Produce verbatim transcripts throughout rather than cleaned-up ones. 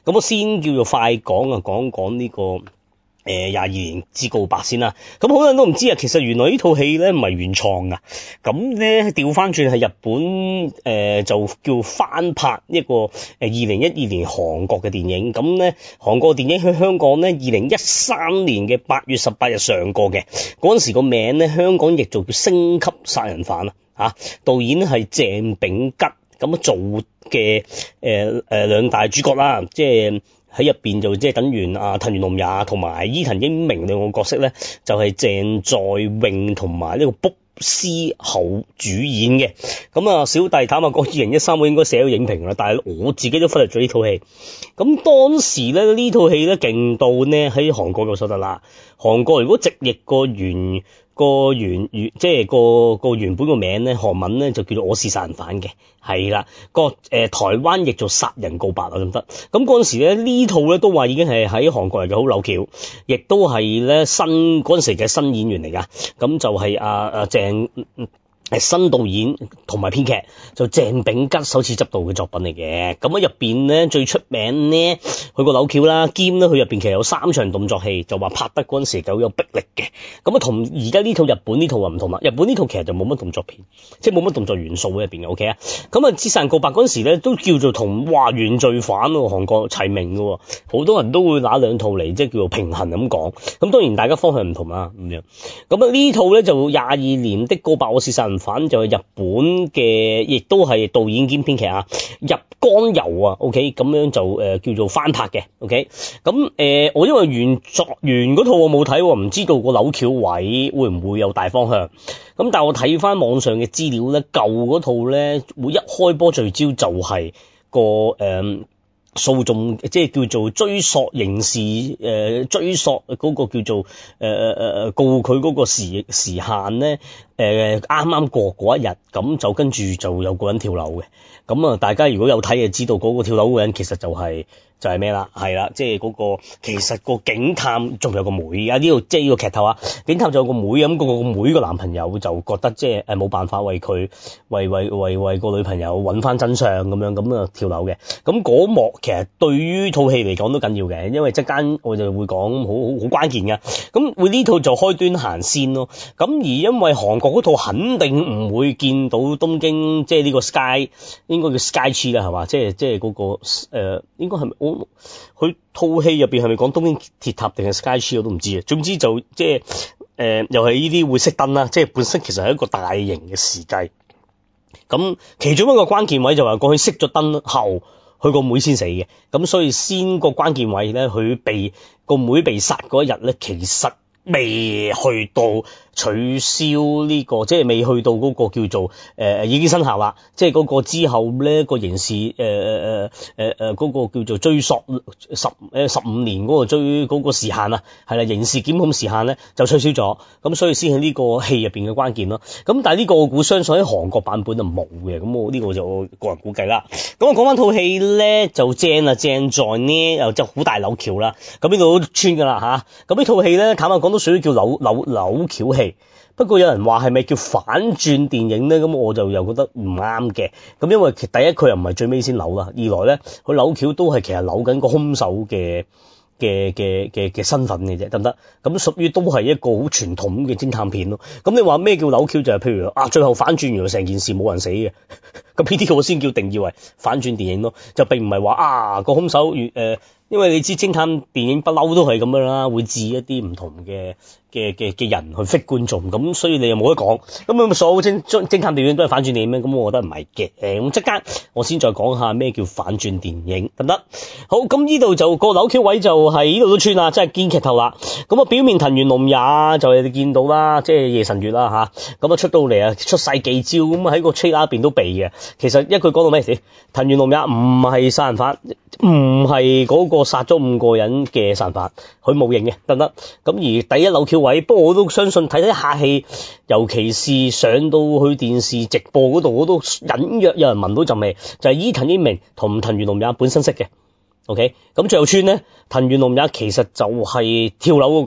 咁我先叫做快講啊，講講呢個誒廿二年之告白先啦。咁好多人都唔知啊，其實原來呢套戲咧唔係原創噶，咁咧調翻轉係日本誒、呃、就叫翻拍一個誒二零一二年韓國嘅電影。咁咧韓國電影喺香港咧二零一三年嘅八月十八日上過嘅，嗰陣時個名咧香港譯做叫星級殺人犯啊，嚇導演係鄭秉吉。咁做嘅誒誒兩大主角啦，即係喺入邊就即係等於啊藤原龍也同埋伊藤英明兩個角色咧，就係、是、鄭在穎同埋呢個卜思厚主演嘅。咁啊，小弟坦白講，二零一三我應該寫咗影評啦，但係我自己都忽略咗呢套戲。咁當時咧呢套戲咧勁到呢喺韓國就收得啦。韓國如果直譯個原個原原即係個個原本個名咧，韓文咧就叫做我是殺人犯嘅，係啦。個誒、呃、台灣譯做殺人告白啊，咁得。咁嗰陣時咧呢套咧都話已經係喺韓國嚟嘅好扭橋，亦都係咧新嗰陣時嘅新演員嚟噶。咁就係阿阿鄭。係新導演同埋編劇就鄭秉吉首次執導嘅作品嚟嘅。咁喺入邊咧最出名咧，佢個扭橋啦，兼咧佢入邊其實有三場動作戲，就話拍得嗰陣時就有逼力嘅。咁啊同而家呢套日本呢套啊唔同啦，日本呢套其實就冇乜動作片，即係冇乜動作元素喺入邊嘅。O K 啊，咁啊《殺人告白》嗰陣時咧都叫做同哇原罪犯喎韓國齊名嘅，好多人都會拿兩套嚟即係叫做平衡咁講。咁當然大家方向唔同啦咁樣。咁啊呢套咧就廿二年的告白我是殺人反就係日本嘅，亦都係導演兼編劇啊，入江游啊 ，OK 咁樣就誒、呃、叫做翻拍嘅 ，OK 咁誒、呃、我因為原作原嗰套我冇睇，唔知道個扭橋位會唔會有大方向。咁但係我睇翻網上嘅資料咧，舊嗰套咧會一開波聚焦就係個誒。呃訴訟即係叫做追索刑事誒、呃、追索嗰個叫做誒誒誒告佢嗰個時時限咧誒啱啱過嗰一日，咁就跟住就有個人跳樓嘅。咁啊大家如果有睇就知道嗰個跳樓嘅人其實就係、是、就係咩啦，係啦，即係嗰個其實個警探仲有個妹啊，呢度即係呢個劇透啊，警探仲有個妹咁，個個妹個男朋友就覺得即係誒冇辦法為佢為為為為個女朋友揾翻真相咁樣，咁啊跳樓嘅。咁嗰幕其實對於套戲嚟講都緊要嘅，因為即間我就會講好好好關鍵嘅。咁會呢套就開端行先咯。咁而因為韓國嗰套肯定唔會見到東京即係呢個 Sky 應該叫 Sky Tree 啦係嘛，即係即係嗰個誒、呃、應該係咪我佢套戲入邊係咪講東京鐵塔定係 Sky Tree 我都唔知啊。總之就即係誒、呃、又係呢啲會熄燈啦，即係本身其實係一個大型嘅時計。咁其中一個關鍵位就話過去熄咗燈後。佢個妹先死嘅，咁所以先個關鍵位咧，佢被個妹被殺嗰一日咧，其實未去到取消呢、這個，即係未去到嗰個叫做誒、呃、已經生效啦，即係嗰個之後咧個刑事誒誒誒誒誒嗰個叫做追溯十誒十五年嗰個追嗰、那個時限啊，係啦，刑事檢控時限咧就取消咗，咁所以先係呢個戲入邊嘅關鍵咯。咁但係呢個我估相信喺韓國版本就冇嘅，咁我呢、這個就我個人估計啦。咁我講翻套戲咧就正啊，正在呢又就好大扭橋啦，咁呢度都穿噶啦吓。咁呢套戲咧坦白講都屬於叫扭扭扭橋戲。不過有人話係咪叫反轉電影咧？咁我就又覺得唔啱嘅。咁因為第一佢又唔係最尾先扭啦，二來咧佢扭橋都係其實扭緊個兇手嘅嘅嘅嘅嘅身份嘅啫，得唔得？咁屬於都係一個好傳統嘅偵探片咯。咁你話咩叫扭橋就係、是、譬如啊，最後反轉原來成件事冇人死嘅，咁呢啲我先叫定義為反轉電影咯。就並唔係話啊個兇手越誒、呃，因為你知偵探電影不嬲都係咁樣啦，會置一啲唔同嘅嘅嘅嘅人去 fit 觀眾，咁所以你又冇得講。咁啊，所有偵偵探電影都係反轉電影咩？咁我覺得唔係嘅。誒，咁即刻我先再講下咩叫反轉電影，得唔得？好，咁呢度就個扭橋位就係呢度都穿啦，即係堅劇透啦。咁啊，表面藤原龍也就係你見到啦，即係夜神月啦吓。咁啊出到嚟啊，出晒幾招，咁啊喺個 trailer 入邊都避嘅。其實一句講到咩事？藤原龍也唔係殺人犯，唔係嗰個殺咗五個人嘅殺人犯，佢冇認嘅，得唔得？咁而第一扭橋位，不過我都相信睇睇下戲，尤其是上到去電視直播嗰度，我都隱約有人聞到陣味，就係、是、伊藤英明同藤原龍也本身識嘅。OK，咁最後村咧，藤原龍也其實就係跳樓嗰、那個，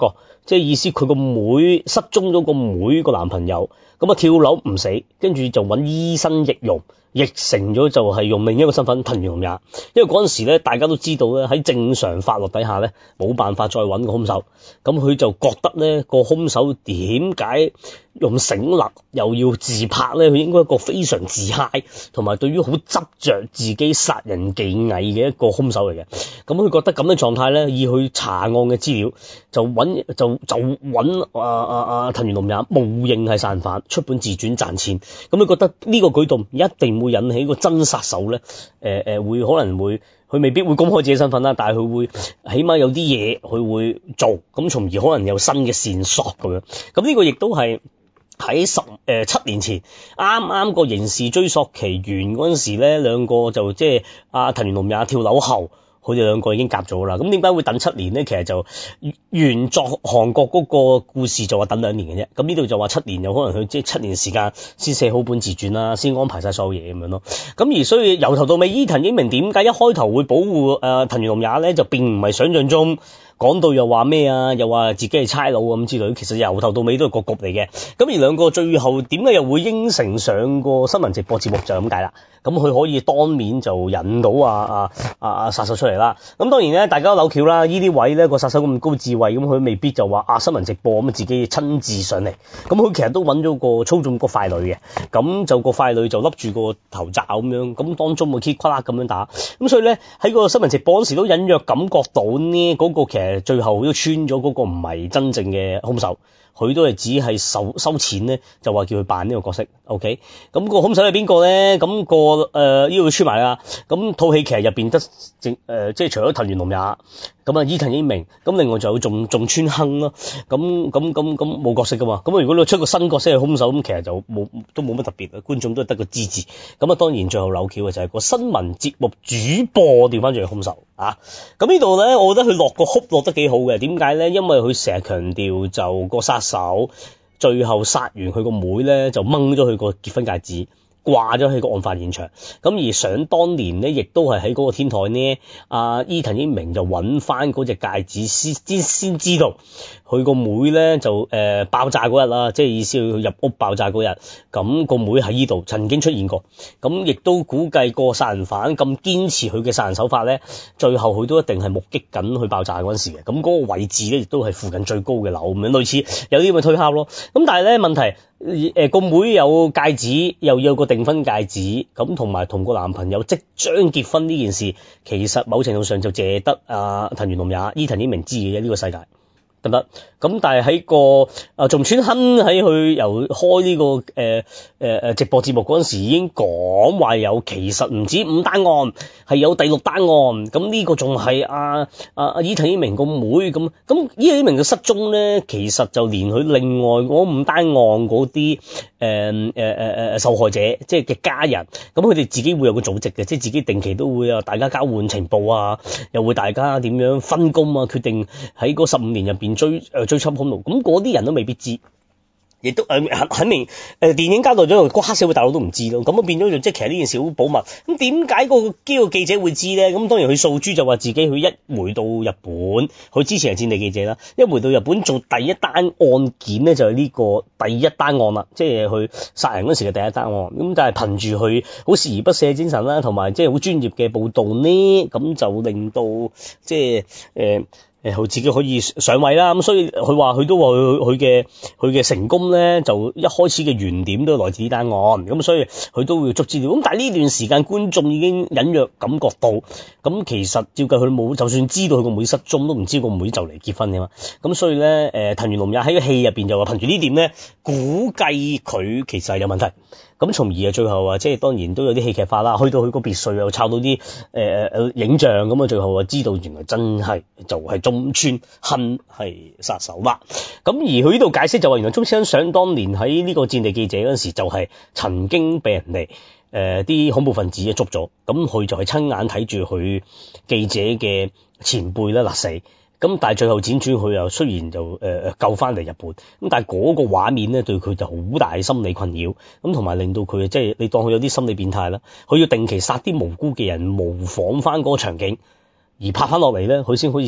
即係意思佢個妹失蹤咗個妹個男朋友，咁啊跳樓唔死，跟住就揾醫生易容。譯成咗就係用另一個身份藤原龍也，因為嗰陣時咧大家都知道咧喺正常法律底下咧冇辦法再揾個兇手，咁佢就覺得咧個兇手點解用繩勒又要自拍咧？佢應該一個非常自嗨同埋對於好執着自己殺人技藝嘅一個兇手嚟嘅，咁佢覺得咁嘅狀態咧，以佢查案嘅資料就揾就就揾啊啊啊藤原龍也冒認係殺人犯出本自傳賺錢，咁佢覺得呢個舉動一定會引起個真殺手咧，誒、呃、誒會可能會佢未必會公開自己身份啦，但係佢會起碼有啲嘢佢會做，咁從而可能有新嘅線索咁樣。咁呢個亦都係喺十誒七年前啱啱個刑事追索期完嗰陣時咧，兩個就即係阿藤原龍也跳樓後。佢哋兩個已經夾咗啦，咁點解會等七年咧？其實就原作韓國嗰個故事就話等兩年嘅啫，咁呢度就話七年，有可能佢即係七年時間先寫好本自傳啦，先安排晒所有嘢咁樣咯。咁而所以由頭到尾，伊藤英明點解一開頭會保護誒藤原龍也咧，就並唔係想象中講到又話咩啊，又話自己係差佬咁之類，其實由頭到尾都係個局嚟嘅。咁而兩個最後點解又會應承上個新聞直播節目就係咁解啦。咁佢可以當面就引到啊啊啊啊殺手出嚟啦。咁當然咧，大家都扭橋啦。呢啲位咧個殺手咁高智慧，咁佢未必就話啊新聞直播咁自己親自上嚟。咁佢其實都揾咗個操縱個傀儡嘅。咁就個傀儡就笠住個頭罩咁樣，咁當中個 key 夸啦咁樣打。咁所以咧喺個新聞直播嗰時都隱約感覺到呢嗰個其實最後都穿咗嗰個唔係真正嘅兇手。佢都係只係收收錢咧，就話叫佢扮呢個角色 ，OK？咁個兇手係邊個咧？咁、那個誒呢度出埋啦。咁套戲其實入邊得正誒，即係除咗藤原龍也，咁啊伊藤英明，咁另外仲有仲仲川亨咯。咁咁咁咁冇角色噶嘛？咁如果你出個新角色係兇手，咁其實就冇都冇乜特別，觀眾都係得個知字。咁啊，當然最後扭橋嘅就係個新聞節目主播調翻轉係兇手啊。咁呢度咧，我覺得佢落個哭落得幾好嘅。點解咧？因為佢成日強調就個殺手最後殺完佢個妹咧，就掹咗佢個結婚戒指，掛咗喺個案發現場。咁而想當年呢，亦都係喺嗰個天台呢，阿伊藤英明就揾翻嗰隻戒指先先先知道佢個妹咧就誒、呃、爆炸嗰日啦，即係意思佢入屋爆炸嗰日，咁個妹喺呢度曾經出現過。咁亦都估計個殺人犯咁堅持佢嘅殺人手法咧，最後佢都一定係目擊緊佢爆炸嗰陣時嘅。咁嗰個位置咧亦都係附近最高嘅樓咁樣，類似有啲咁嘅推敲咯。咁但係咧問題。誒個妹有戒指，又有個訂婚戒指，咁同埋同個男朋友即將結婚呢件事，其實某程度上就借得啊藤原龍也、伊藤英明知嘅啫，呢個世界得唔得？咁但係喺個啊仲川亨喺佢由開呢、這個誒誒誒直播節目嗰陣時已經講話有其實唔止五單案，係有第六單案。咁呢個仲係阿阿阿伊藤英明個妹咁，咁伊藤英明嘅失蹤咧，其實就連佢另外嗰五單案嗰啲誒誒誒誒受害者即係嘅家人，咁佢哋自己會有個組織嘅，即係自己定期都會啊大家交換情報啊，又會大家點樣分工啊，決定喺嗰十五年入邊追誒、呃、追緝兇徒，咁嗰啲人都未必知。亦都誒肯肯定誒電影交代咗，個黑社會大佬都唔知咯。咁啊變咗就即係其實呢件事好保密。咁點解個機個記者會知咧？咁當然佢訴諸就話自己佢一回到日本，佢之前係戰地記者啦，一回到日本做第一單案件咧就係呢個第一單案啦，即係佢殺人嗰時嘅第一單案。咁但係憑住佢好鍥而不捨嘅精神啦，同埋即係好專業嘅報導呢，咁就令到即係誒。呃誒佢自己可以上位啦，咁所以佢話佢都話佢佢嘅佢嘅成功咧，就一開始嘅原點都來自呢單案，咁所以佢都會捉資料。咁但係呢段時間觀眾已經隱約感覺到，咁其實照計佢冇，就算知道佢個妹失蹤，都唔知個妹就嚟結婚嘅嘛。咁所以咧，誒藤原龍也喺個戲入邊就話憑住呢點咧，估計佢其實係有問題。咁從而啊，最後啊，即係當然都有啲戲劇化啦。去到佢個別墅又抄到啲誒誒影像，咁啊，最後啊知道原來真係就係中村亨係殺手啦。咁而佢呢度解釋就話，原來中村亨想當年喺呢個戰地記者嗰陣時，就係曾經被人哋誒啲恐怖分子捉咗，咁佢就係親眼睇住佢記者嘅前輩咧勒死。咁但係最後輾轉佢又雖然就誒誒、呃、救翻嚟日本，咁但係嗰個畫面咧對佢就好大心理困擾，咁同埋令到佢即係你當佢有啲心理變態啦，佢要定期殺啲無辜嘅人，模仿翻嗰個場景，而拍翻落嚟咧，佢先可以釋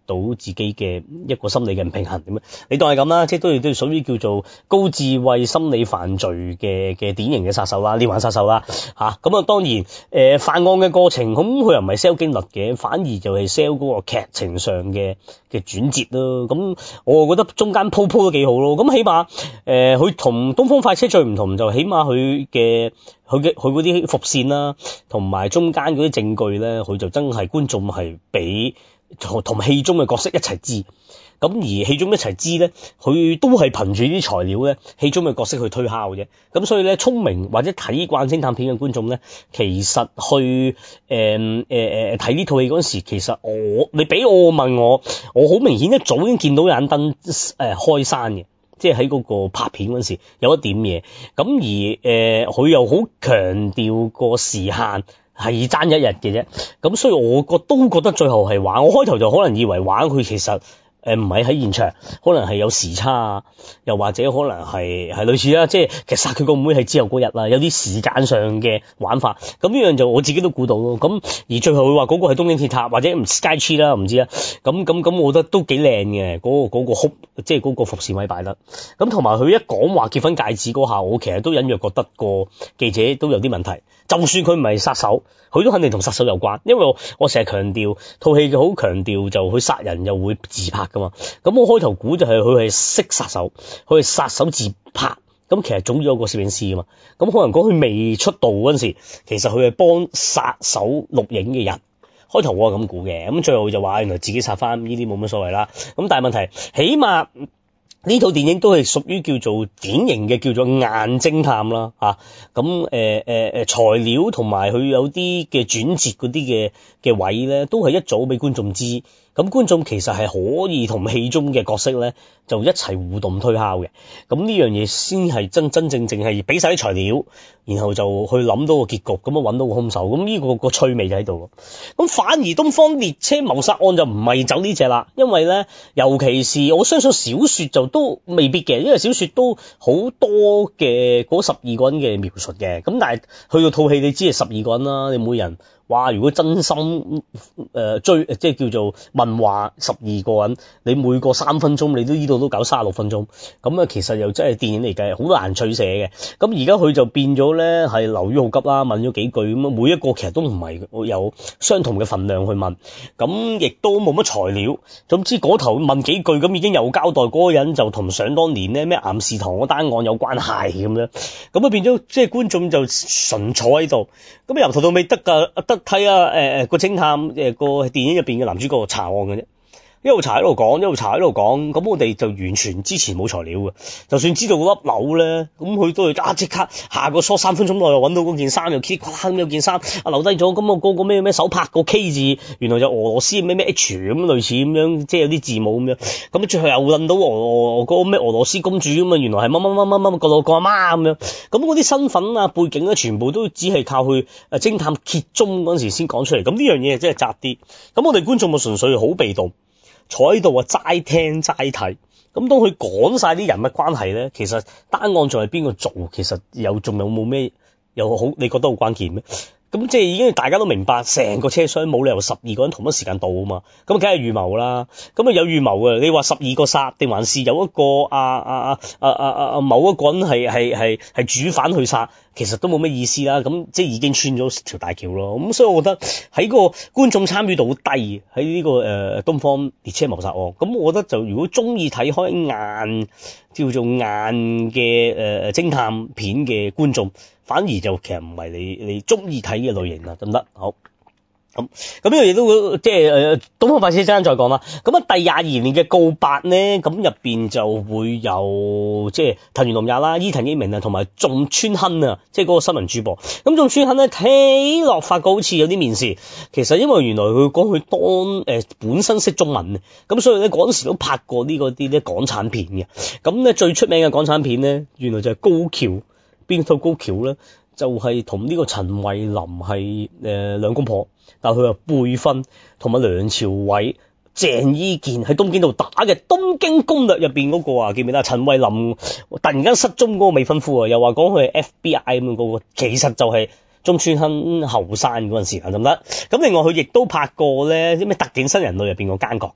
到自己嘅一個心理嘅唔平衡咁樣。你當係咁啦，即係都係都屬於叫做高智慧心理犯罪嘅嘅典型嘅殺手啦，連環殺手啦嚇。咁啊當然誒、呃、犯案嘅過程，咁佢又唔係 sell 驚慄嘅，反而就係 sell 嗰個劇情上嘅嘅轉折咯。咁我覺得中間鋪鋪都幾好咯。咁起碼誒佢同東方快車最唔同，就起碼佢嘅佢嘅佢嗰啲伏線啦，同埋中間嗰啲證據咧，佢就真係觀眾係俾同同戲中嘅角色一齊知。咁而戲中一齊知咧，佢都係憑住啲材料咧，戲中嘅角色去推敲嘅啫。咁所以咧，聰明或者睇慣偵探片嘅觀眾咧，其實去誒誒誒睇呢套戲嗰陣時，其實我你俾我問我，我好明顯一早已經見到有盞燈誒開閂嘅。即係喺嗰個拍片嗰陣時有一點嘢，咁而誒佢、呃、又好強調個時限係爭一日嘅啫，咁所以我覺都覺得最後係玩，我開頭就可能以為玩佢其實誒唔係喺現場，可能係有時差啊，又或者可能係係類似啦，即係其實殺佢個妹係之後嗰日啦，有啲時間上嘅玩法，咁呢樣就我自己都估到咯。咁而最後佢話嗰個係東京鐵塔或者唔 Sky Tree 啦，唔知啊。咁咁咁，我覺得都幾靚嘅嗰個嗰個哭，即係嗰個伏線位擺得。咁同埋佢一講話結婚戒指嗰下，我其實都隱約覺得個記者都有啲問題。就算佢唔係殺手，佢都肯定同殺手有關，因為我我成日強調套戲嘅好強調就佢殺人又會自拍噶嘛。咁我開頭估就係佢係識殺手，佢係殺手自拍。咁其實總有個攝影師噶嘛。咁可能講佢未出道嗰陣時，其實佢係幫殺手錄影嘅人。開頭我係咁估嘅，咁最後就話原來自己殺翻，呢啲冇乜所謂啦。咁但係問題，起碼呢套電影都係屬於叫做典型嘅叫做硬偵探啦，嚇咁誒誒誒材料同埋佢有啲嘅轉折嗰啲嘅嘅位咧，都係一早俾觀眾知，咁觀眾其實係可以同戲中嘅角色咧就一齊互動推敲嘅，咁呢樣嘢先係真真正正係俾晒啲材料，然後就去諗到個結局，咁樣揾到個兇手，咁呢個個趣味就喺度。咁反而東方列車謀殺案就唔係走呢隻啦，因為咧尤其是我相信小説就都未必嘅，因為小説都好多嘅嗰十二個人嘅描述嘅，咁但係去到套戲你知係十二個人啦，你每人哇如果真心誒、呃、追即係叫做問話十二個人，你每個三分鐘你都呢度都搞三十六分鐘，咁啊其實又真係電影嚟計好難取捨嘅。咁而家佢就變咗咧係流於好急啦，問咗幾句咁啊，每一個其實都唔係有相同嘅份量去問，咁亦都冇乜材料。總之嗰頭問幾句咁已經有交代嗰個人就同想當年咧咩岩士堂嗰單案有關係咁樣，咁啊變咗即係觀眾就純坐喺度，咁由頭到尾得㗎得。睇啊，誒、呃、誒個偵探誒、呃、個電影入邊嘅男主角查案嘅啫，一路查一路講，一路查一路講，咁我哋就完全之前冇材料嘅，就算知道嗰粒樓咧，咁佢都係啊即刻下個梳三分鐘內又揾到嗰件衫，又 keep 咁有件衫啊留低咗，咁啊嗰個咩咩手拍個 K 字，原來就俄羅斯咩咩 H 咁類似咁樣，即係有啲字母咁樣，咁最後又揾到俄嗰個咩俄羅斯公主咁啊，原來係乜乜乜乜乜個老個阿媽咁樣，咁嗰啲身份啊背景咧，全部都只係靠去誒偵探揭盅嗰陣時先講出嚟，咁呢樣嘢真係雜啲，咁我哋觀眾咪純粹好被動。坐喺度啊，齋聽齋睇。咁當佢講晒啲人物關係咧，其實單案仲係邊個做？其實有仲有冇咩又好？你覺得好關鍵咩？咁即係已經大家都明白，成個車廂冇理由十二個人同一時間到啊嘛。咁梗係預謀啦。咁啊有預謀嘅。你話十二個殺，定還是有一個啊啊啊啊啊啊某一個人係係係係主犯去殺？其實都冇咩意思啦。咁即係已經穿咗條大橋咯。咁所以我覺得喺個觀眾參與度好低喺呢、這個誒、呃、東方列車謀殺案。咁我覺得就如果中意睇開硬叫做硬嘅誒、呃、偵探片嘅觀眾，反而就其實唔係你你中意睇嘅類型啦，得唔得？好。咁咁呢樣嘢都即係誒東方快車陣間再講啦。咁啊第廿二年嘅告白咧，咁入邊就會有即係藤原龍也啦、伊藤英明啊，同埋仲村亨啊，即係嗰個新聞主播。咁仲村亨咧睇落發覺好似有啲面試，其實因為原來佢講佢當誒、呃、本身識中文嘅，咁所以咧嗰陣時都拍過呢個啲咧港產片嘅。咁咧最出名嘅港產片咧，原來就係高橋，邊套高橋咧？就係同呢個陳慧琳係誒兩公婆，但係佢話輩分，同埋梁朝偉、鄭伊健喺東京度打嘅《東京攻略》入邊嗰個啊，記唔記得？陳慧琳突然間失蹤嗰個未婚夫啊，又話講佢係 F B I 咁樣嗰個，其實就係中村亨後生嗰陣時啊，得唔得？咁另外佢亦都拍過咧啲咩特警新人類入邊個奸角嘅。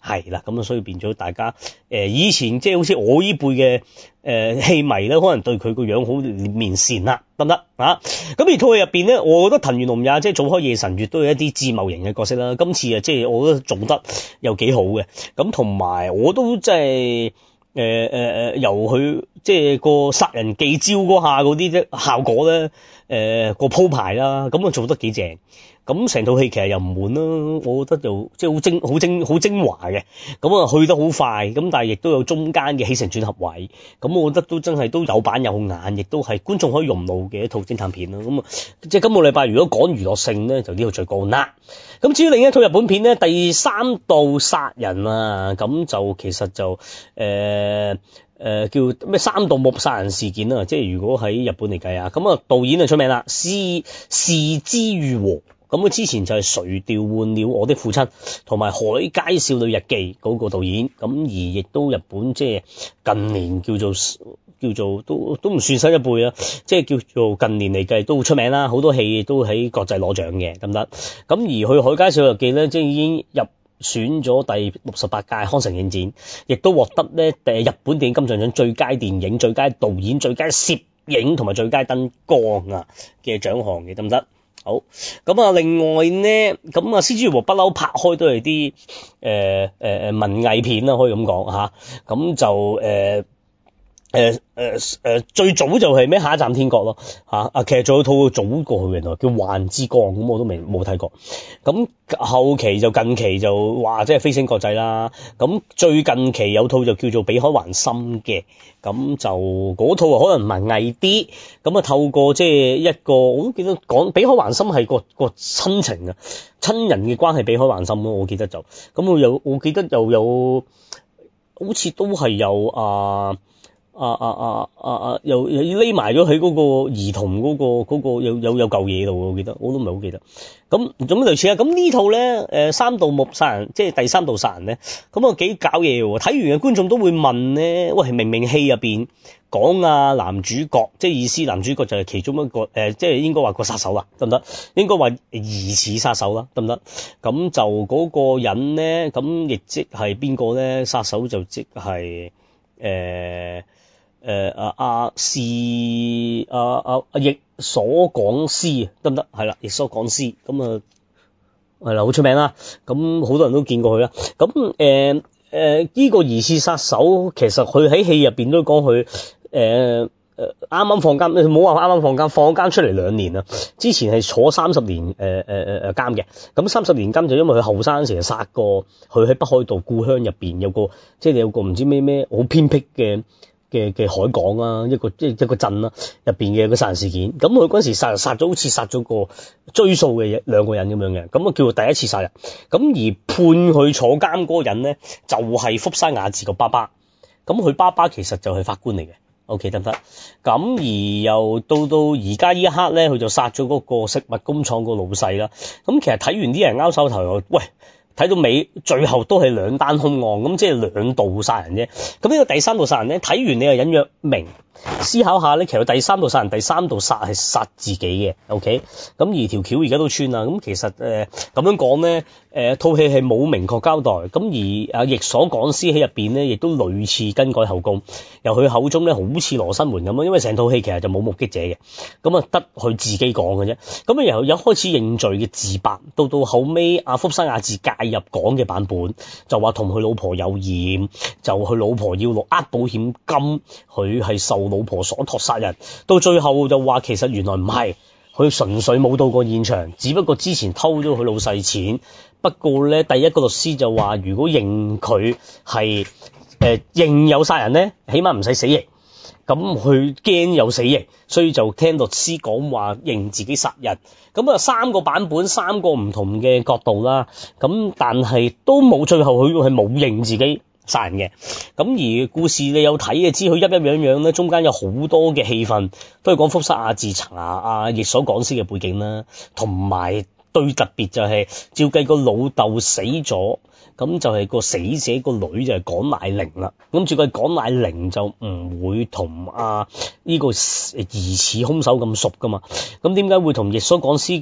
係啦，咁啊所以變咗大家誒、呃、以前即係好似我呢輩嘅誒戲迷咧，可能對佢個樣好面善啦，得唔得啊？咁而套戲入邊咧，我覺得藤原龍也即係做開夜神月都有一啲自貿型嘅角色啦。今次啊，即係我覺得做得又幾好嘅。咁同埋我都即係。誒誒誒，由佢即係個殺人記招嗰下嗰啲啫效果咧，誒、呃、個鋪排啦，咁啊做得幾正，咁成套戲其實又唔悶啦，我覺得又即係好精好精好精華嘅，咁啊去得好快，咁但係亦都有中間嘅起承轉合位，咁我覺得都真係都有板有眼，亦都係觀眾可以融入嘅一套偵探片啦。咁啊，即係今個禮拜如果講娛樂性咧，就呢套最高啦。咁至於另一套日本片咧，第三度殺人啊，咁就其實就誒。呃誒、呃、叫咩三度目殺人事件啊，即係如果喺日本嚟計啊，咁啊導演就出名啦，是是枝裕和，咁佢之前就係誰調換了我的父親同埋海街少女日記嗰個導演，咁而亦都日本即係近年叫做叫做都都唔算新一輩啦，即係叫做近年嚟計都好出名啦，好多戲都喺國際攞獎嘅，得唔得？咁而去海街少女日記咧，即係已經入選咗第六十八屆康城影展，亦都獲得咧誒日本電影金像獎最佳電影、最佳導演、最佳攝影同埋最佳燈光啊嘅獎項嘅，得唔得？好，咁啊，另外呢，咁啊，是枝裕和不嬲拍開都係啲誒誒誒文藝片啦，可以咁講嚇，咁就誒。誒誒誒，最早就係咩下一站天國咯吓啊，其實仲有套早過去嘅，叫幻之光，咁我都未冇睇過。咁後期就近期就話即係飛升國際啦。咁最近期有套就叫做比海還深嘅，咁就嗰套可能文藝啲。咁啊透過即係一個，我都記得講比海還深係個個親情啊，親人嘅關係比海還深咯，我記得就咁我有我記得又有好似都係有啊。啊啊啊啊啊！又又匿埋咗喺嗰個兒童嗰、嗰個嗰、嗰個有有有舊嘢度，我記得我都唔係好記得。咁咁類似啊。咁呢套咧誒三度目殺人，即係第三度殺人咧，咁啊幾搞嘢喎！睇完嘅觀眾都會問咧，喂，明明戲入邊講啊男主角，即係意思男主角就係其中一個誒、呃，即係應該話個殺手啦，得唔得？應該話疑似殺手啦，得唔得？咁就嗰個人咧，咁亦即係邊個咧？殺手就即係誒。誒啊啊是啊啊啊役所廣司啊，得唔得？係啦，役所廣司咁啊係啦，好出名啦，咁好多人都見過佢啦。咁誒誒呢個疑似殺手，其實佢喺戲入邊都講佢誒誒啱啱放監，唔好話啱啱放監，放監出嚟兩年啦。之前係坐三十年誒誒誒誒監嘅，咁三十年監就因為佢後生時殺過，佢喺北海道故鄉入邊有個即係有個唔知咩咩好偏僻嘅。嘅嘅海港啊，一個即係一個鎮啦，入邊嘅個殺人事件，咁佢嗰陣時殺殺咗好似殺咗個追數嘅兩個人咁樣嘅，咁啊叫做第一次殺人，咁而判佢坐監嗰個人咧就係、是、福山雅治個爸爸，咁佢爸爸其實就係法官嚟嘅 ，OK 得唔得？咁而又到到而家呢一刻咧，佢就殺咗嗰個食物工廠個老細啦，咁其實睇完啲人拗手頭又喂。睇到尾，最後都係兩單兇案，咁即係兩度殺人啫。咁呢個第三度殺人咧，睇完你又隱約明，思考下咧，其實第三度殺人、第三度殺係殺自己嘅。OK，咁而條橋而家都穿啦。咁其實誒咁、呃、樣講咧，誒套戲係冇明確交代。咁而阿役所廣司喺入邊咧，亦都類似更改口供，由佢口中咧好似羅生門咁樣，因為成套戲其實就冇目擊者嘅，咁啊得佢自己講嘅啫。咁啊由一開始認罪嘅自白，到到後尾阿福山雅治介入講嘅版本，就話同佢老婆有染，就佢老婆要落呃保險金，佢係受老婆所託殺人，到最後就話其實原來唔係，佢純粹冇到過現場，只不過之前偷咗佢老細錢。不過咧，第一個律師就話如果認佢係誒認有殺人咧，起碼唔使死刑。咁佢驚有死刑，所以就聽律師講話認自己殺人。咁啊三個版本，三個唔同嘅角度啦。咁但係都冇，最後佢係冇認自己殺人嘅。咁而故事你有睇嘅，知佢一一樣樣咧，中間有好多嘅戲份都係講福山雅治查啊役所廣司嘅背景啦，同埋最特別就係、是、照計個老豆死咗。咁就係個死者個女就係廣瀨鈴啦，咁照計廣瀨鈴就唔會同啊呢個疑似兇手咁熟噶嘛，咁點解會同役所廣司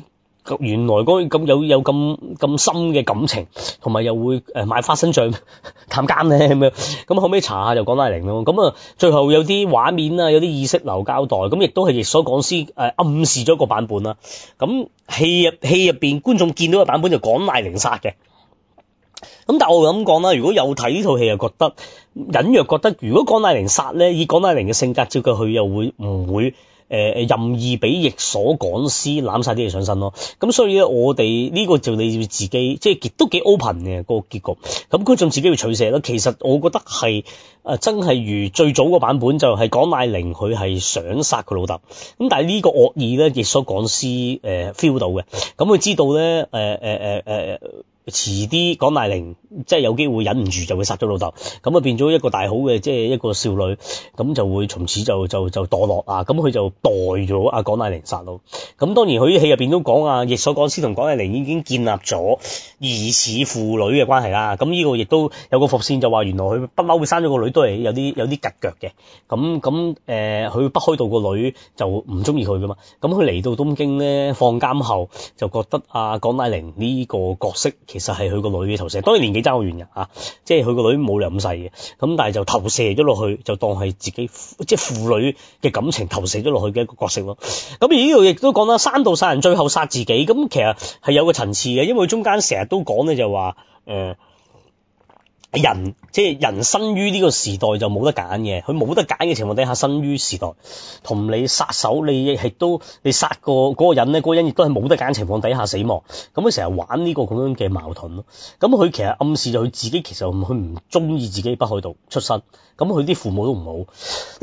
原來嗰咁有有咁咁深嘅感情，同埋又會誒買花生醬探監咧咁樣，咁後尾查下就講拉寧咯，咁啊最後有啲畫面啊，有啲意識流交代，咁亦都係役所廣司誒暗示咗個版本啦。咁戲入戲入邊觀眾見到嘅版本就講拉寧殺嘅。咁但係我咁講啦，如果有睇呢套戲，又覺得隱約覺得，如果廣瀨鈴殺咧，以廣瀨鈴嘅性格照佢，佢又會唔會誒誒、呃、任意俾役所廣司攬晒啲嘢上身咯？咁所以咧，我哋呢個就你要自己，即係都幾 open 嘅個結局。咁觀眾自己要取捨啦。其實我覺得係誒、呃、真係如最早個版本就係廣瀨鈴佢係想殺佢老豆，咁但係呢個惡意咧，役所廣司誒 feel 到嘅，咁佢知道咧誒誒誒誒。呃呃呃遲啲廣瀨鈴即係有機會忍唔住就會殺咗老豆，咁啊變咗一個大好嘅即係一個少女，咁就會從此就就就墮落啊！咁佢就代咗阿廣瀨鈴殺咯。咁當然佢啲戲入邊都講啊，役所廣司同廣瀨鈴已經建立咗疑似父女嘅關係啦。咁呢個亦都有個伏線就話，原來佢不嬲會生咗個女都係有啲有啲拮腳嘅。咁咁誒，佢北海道個女就唔中意佢噶嘛。咁佢嚟到東京咧放監後，就覺得阿廣瀨鈴呢個角色其實係佢個女嘅投射，當然年紀爭好遠嘅嚇，即係佢個女冇兩咁細嘅，咁但係就投射咗落去，就當係自己即係父女嘅感情投射咗落去嘅一個角色咯。咁而呢度亦都講啦，山道殺人最後殺自己，咁其實係有個層次嘅，因為佢中間成日都講咧就話誒。呃人即係人生於呢個時代就冇得揀嘅，佢冇得揀嘅情況底下生於時代，同你殺手你亦係都你殺過嗰個人咧，嗰個人亦都係冇得揀情況底下死亡，咁佢成日玩呢個咁樣嘅矛盾咯。咁佢其實暗示就佢自己其實佢唔中意自己北海道出身，咁佢啲父母都唔好。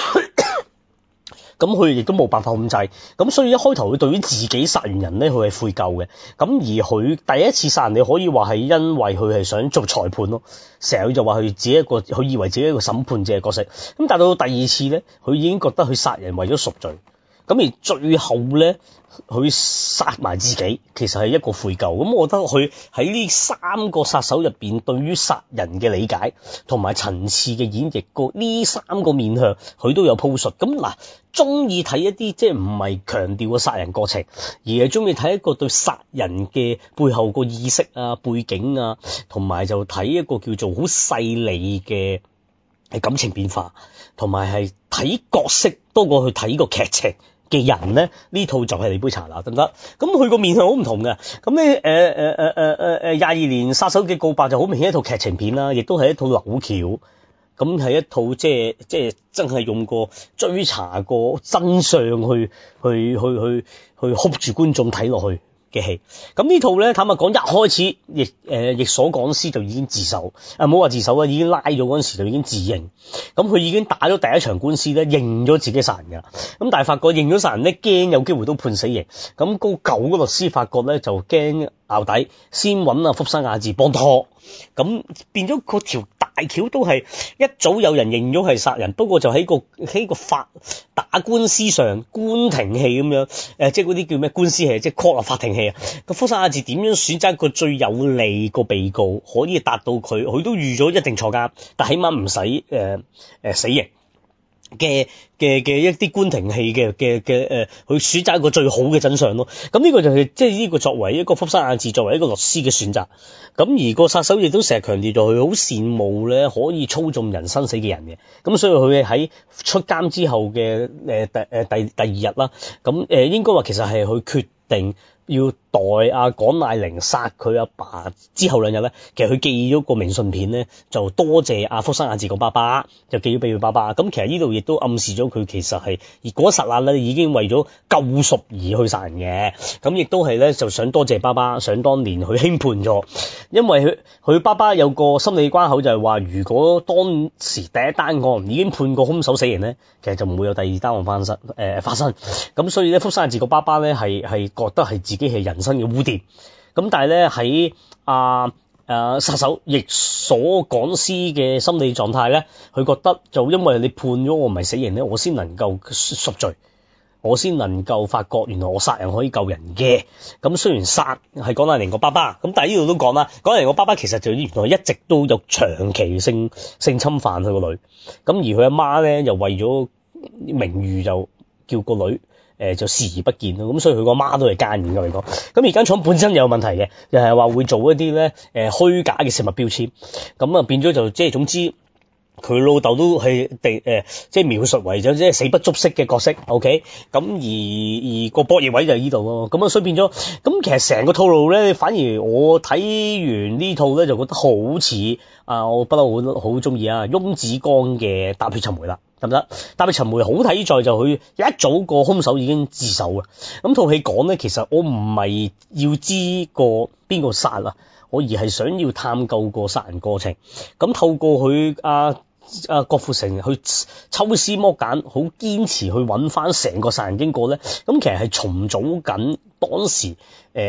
咁佢亦都冇辦法控制，咁所以一開頭佢對於自己殺完人咧，佢係悔疚嘅。咁而佢第一次殺人，你可以話係因為佢係想做裁判咯，成日就話佢自己一個，佢以為自己一個審判者嘅角色。咁但到到第二次咧，佢已經覺得佢殺人為咗贖罪。咁而最後咧，佢殺埋自己，其實係一個悔疚。咁我覺得佢喺呢三個殺手入邊，對於殺人嘅理解同埋層次嘅演繹，個呢三個面向，佢都有鋪述。咁嗱，中意睇一啲即係唔係強調個殺人過程，而係中意睇一個對殺人嘅背後個意識啊、背景啊，同埋就睇一個叫做好細膩嘅係感情變化，同埋係睇角色多過去睇個劇情嘅人咧，呢套就係你杯茶啦，得唔得？咁佢個面向好唔同嘅。咁咧，誒誒誒誒誒誒廿二年殺手嘅告白就好明顯一套劇情片啦，亦都係一套扭橋。咁係一套即係即係真係用過追查過真相去去去去去 hold 住觀眾睇落去嘅戲。咁呢套咧，坦白講，一開始役誒役所廣司就已經自首，啊唔好話自首啦，已經拉咗嗰陣時就已經自認。咁佢已經打咗第一場官司咧，認咗自己殺人㗎。咁但係發覺認咗殺人咧，驚有機會都判死刑。咁嗰舊嘅律師發覺咧，就驚拗底，先揾阿福山雅治幫拖。咁變咗嗰條大橋都係一早有人認咗係殺人，不過就喺個喺個法打官司上官庭戲咁樣，誒即係嗰啲叫咩官司戲，即係 court 法庭戲啊。個福山雅治點樣選擇一個最有利個被告，可以達到佢，佢都預咗一定坐監，但起碼唔使誒誒死刑嘅嘅嘅一啲官庭戲嘅嘅嘅誒，去選擇一個最好嘅真相咯。咁呢個就係即係呢個作為一個福山雅治作為一個律師嘅選擇。咁而個殺手亦都成日強調咗佢好羨慕咧可以操縱人生死嘅人嘅。咁所以佢喺出監之後嘅誒第誒第第二日啦，咁誒應該話其實係佢決定要代阿廣瀨鈴殺佢阿爸之後兩日咧，其實佢寄咗個明信片咧，就多謝阿福山雅治個爸爸，就寄咗俾佢爸爸。咁其實呢度亦都暗示咗佢其實係而嗰一剎那咧已經為咗救贖而去殺人嘅。咁亦都係咧就想多謝爸爸，想當年佢輕判咗，因為佢佢爸爸有個心理關口就係話，如果當時第一單案已經判過兇手死刑咧，其實就唔會有第二單案發生誒發生。咁所以咧福山雅治個爸爸咧係係覺得係自己係人生嘅污點。咁但係咧喺啊誒殺手役所廣司嘅心理狀態咧，佢覺得就因為你判咗我唔係死刑咧，我先能夠贖罪，我先能夠發覺原來我殺人可以救人嘅。咁雖然殺係廣瀨鈴個爸爸，咁但係呢度都講啦，廣瀨鈴個爸爸其實就原來一直都有長期性性侵犯佢個女。咁而佢阿媽咧又為咗名譽就叫個女誒呃、就視而不見咯。咁所以佢個媽都係奸嘅嚟講。咁而間廠本身有問題嘅，又係話會做一啲咧誒虛假嘅食物標籤，咁啊變咗就即係總之。佢老豆都係地誒，即係描述為咗即係死不足惜嘅角色 ，OK？咁而而個博弈位就係呢度咯，咁啊所以變咗，咁其實成個套路咧，反而我睇完呢套咧就覺得好似啊，我不嬲好好中意啊，翁子光嘅《踏血尋梅》啦，得唔得？《踏血尋梅》好睇在就佢一早個兇手已經自首啊，咁套戲講咧，其實我唔係要知個邊個殺啊。我而係想要探究個殺人過程，咁透過佢阿阿郭富城去抽絲剝繭，好堅持去揾翻成個殺人經過咧。咁其實係重組緊當時誒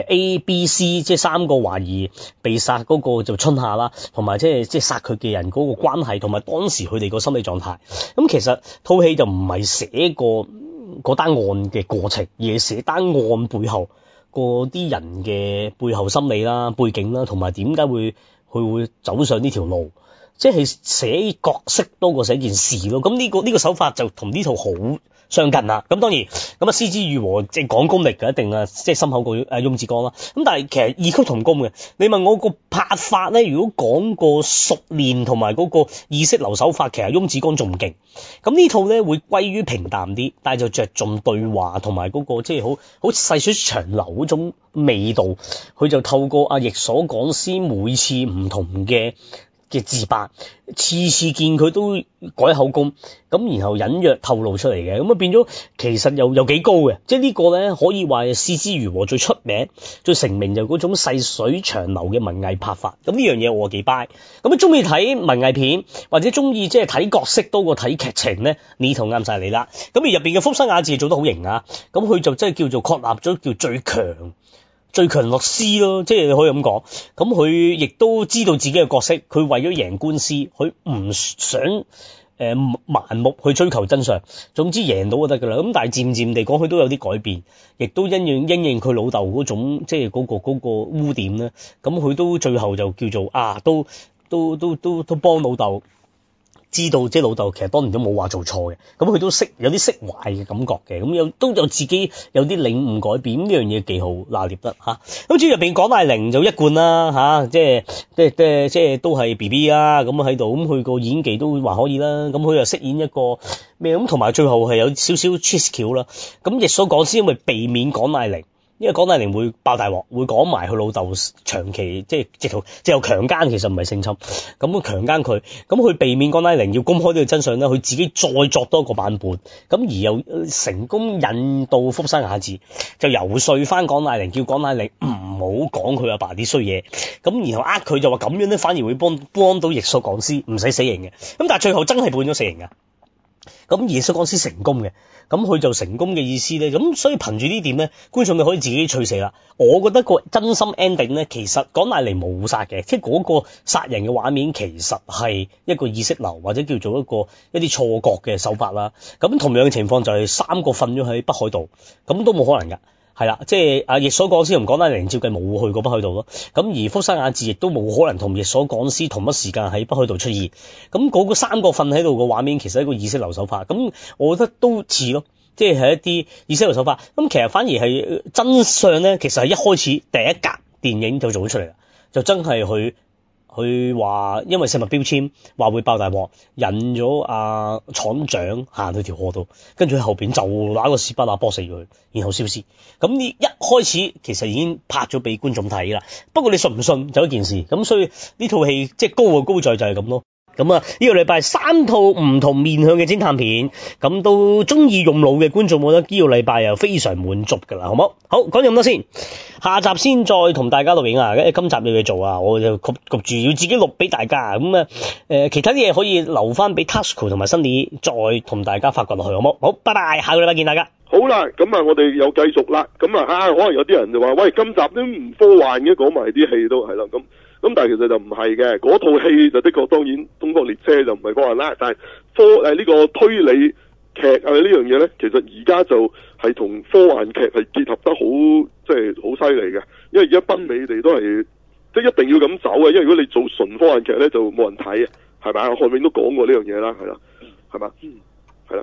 A、B、C 即係三個懷疑被殺嗰個就春夏啦，同埋即係即係殺佢嘅人嗰個關係，同埋當時佢哋個心理狀態。咁其實套戲就唔係寫個嗰單案嘅過程，而係寫單案背後嗰啲人嘅背後心理啦、背景啦，同埋點解會佢會走上呢條路，即係寫角色多過寫件事咯。咁呢個呢個手法就同呢套好相近啦。咁當然咁啊，是枝裕和即係講功力嘅，一定啊，即係深厚過阿翁子光啦。咁但係其實異曲同工嘅。你問我個拍法咧，如果講個熟練同埋嗰個意識流手法，其實翁子光仲勁。咁呢套咧會歸於平淡啲，但係就着重對話同埋嗰個即係好好細水長流嗰種味道。佢就透過阿役所講師每次唔同嘅嘅自白，次次見佢都改口供，咁然後隱約透露出嚟嘅，咁啊變咗其實又有幾高嘅，即係呢個咧可以話係是枝裕和最出名、最成名就嗰種細水長流嘅文藝拍法。咁呢樣嘢我幾 buy。咁啊中意睇文藝片或者中意即係睇角色多過睇劇情咧，呢套啱晒你啦。咁而入邊嘅福山雅治做得好型啊，咁佢就真係叫做確立咗叫最強。最強律師咯，即係你可以咁講。咁佢亦都知道自己嘅角色，佢為咗贏官司，佢唔想誒、呃、盲目去追求真相。總之贏到就得噶啦。咁但係漸漸地講，佢都有啲改變，亦都因應因應佢老豆嗰種即係嗰個嗰個污點咧。咁佢都最後就叫做啊，都都都都都幫老豆。知道即係老豆其實當年都冇話做錯嘅，咁佢都識有啲釋懷嘅感覺嘅，咁有都有自己有啲領悟改變，呢樣嘢幾好拿捏得嚇。咁至於入邊廣大玲就一貫啦嚇，即係即係即係即係都係 B B 啊咁喺度，咁佢個演技都還可以啦。咁佢又飾演一個咩咁，同埋最後係有少少 cheese 橋啦。咁亦所講先，因為避免廣大玲。因為廣大玲會爆大鑊，會講埋佢老豆長期即係直頭即係有強姦，其實唔係性侵，咁佢強姦佢，咁佢避免廣大玲要公開呢個真相咧，佢自己再作多個版本，咁而又成功引導福山雅治就游說翻廣大玲，叫廣大玲唔好講佢阿爸啲衰嘢，咁然後呃佢就話咁樣咧反而會幫幫到役所廣司唔使死刑嘅，咁但係最後真係判咗死刑㗎。咁役所廣司成功嘅，咁佢就成功嘅意思咧，咁所以憑住呢點咧，觀眾就可以自己取捨啦。我覺得個真心 ending 咧，其實廣大玲冇殺嘅，即係嗰個殺人嘅畫面其實係一個意識流或者叫做一個一啲錯覺嘅手法啦。咁同樣嘅情況就係三個瞓咗喺北海道，咁都冇可能㗎。係啦，即係阿役所廣司同廣大玲照計冇去過北海道咯，咁而福山雅治亦都冇可能同役所廣司同一時間喺北海道出現，咁嗰個三個瞓喺度嘅畫面其實係一個意識流手法，咁我覺得都似咯，即係係一啲意識流手法，咁其實反而係真相咧，其實係一開始第一格電影就做咗出嚟啦，就真係去。佢話因為食物標籤話會爆大鑊，引咗阿廠長行到條河度，跟住喺後邊就拿個屎筆啊，搏死佢，然後消失。咁呢一開始其實已經拍咗俾觀眾睇啦。不過你信唔信就一件事。咁所以呢套戲即係高嘅高在就係咁咯。咁啊，呢個禮拜三套唔同面向嘅偵探片，咁都中意用腦嘅觀眾，我覺得呢個禮拜又非常滿足噶啦，好冇？好，講咗咁多先，下集先再同大家錄影啊！今集有嘢做啊，我就焗焗住要自己錄俾大家，咁啊誒，其他啲嘢可以留翻俾 Tasuku 同埋 Sunny 再同大家發掘落去，好冇？好，拜拜，下個禮拜見大家。 好啦，咁啊，我哋又繼續啦，咁啊，啊，可能有啲人就話，喂，今集都唔科幻嘅，講埋啲戲都係啦，咁。咁但係其實就唔係嘅，嗰套戲就的確當然《東方列車》就唔係科幻啦，但係科誒呢個推理劇啊呢樣嘢咧，其實而家就係同科幻劇係結合得好，即係好犀利嘅。因為而家北美地都係即係一定要咁走啊，因為如果你做純科幻劇咧，就冇人睇啊，係咪啊？漢永都講過呢樣嘢啦，係啦，係嘛，係啦。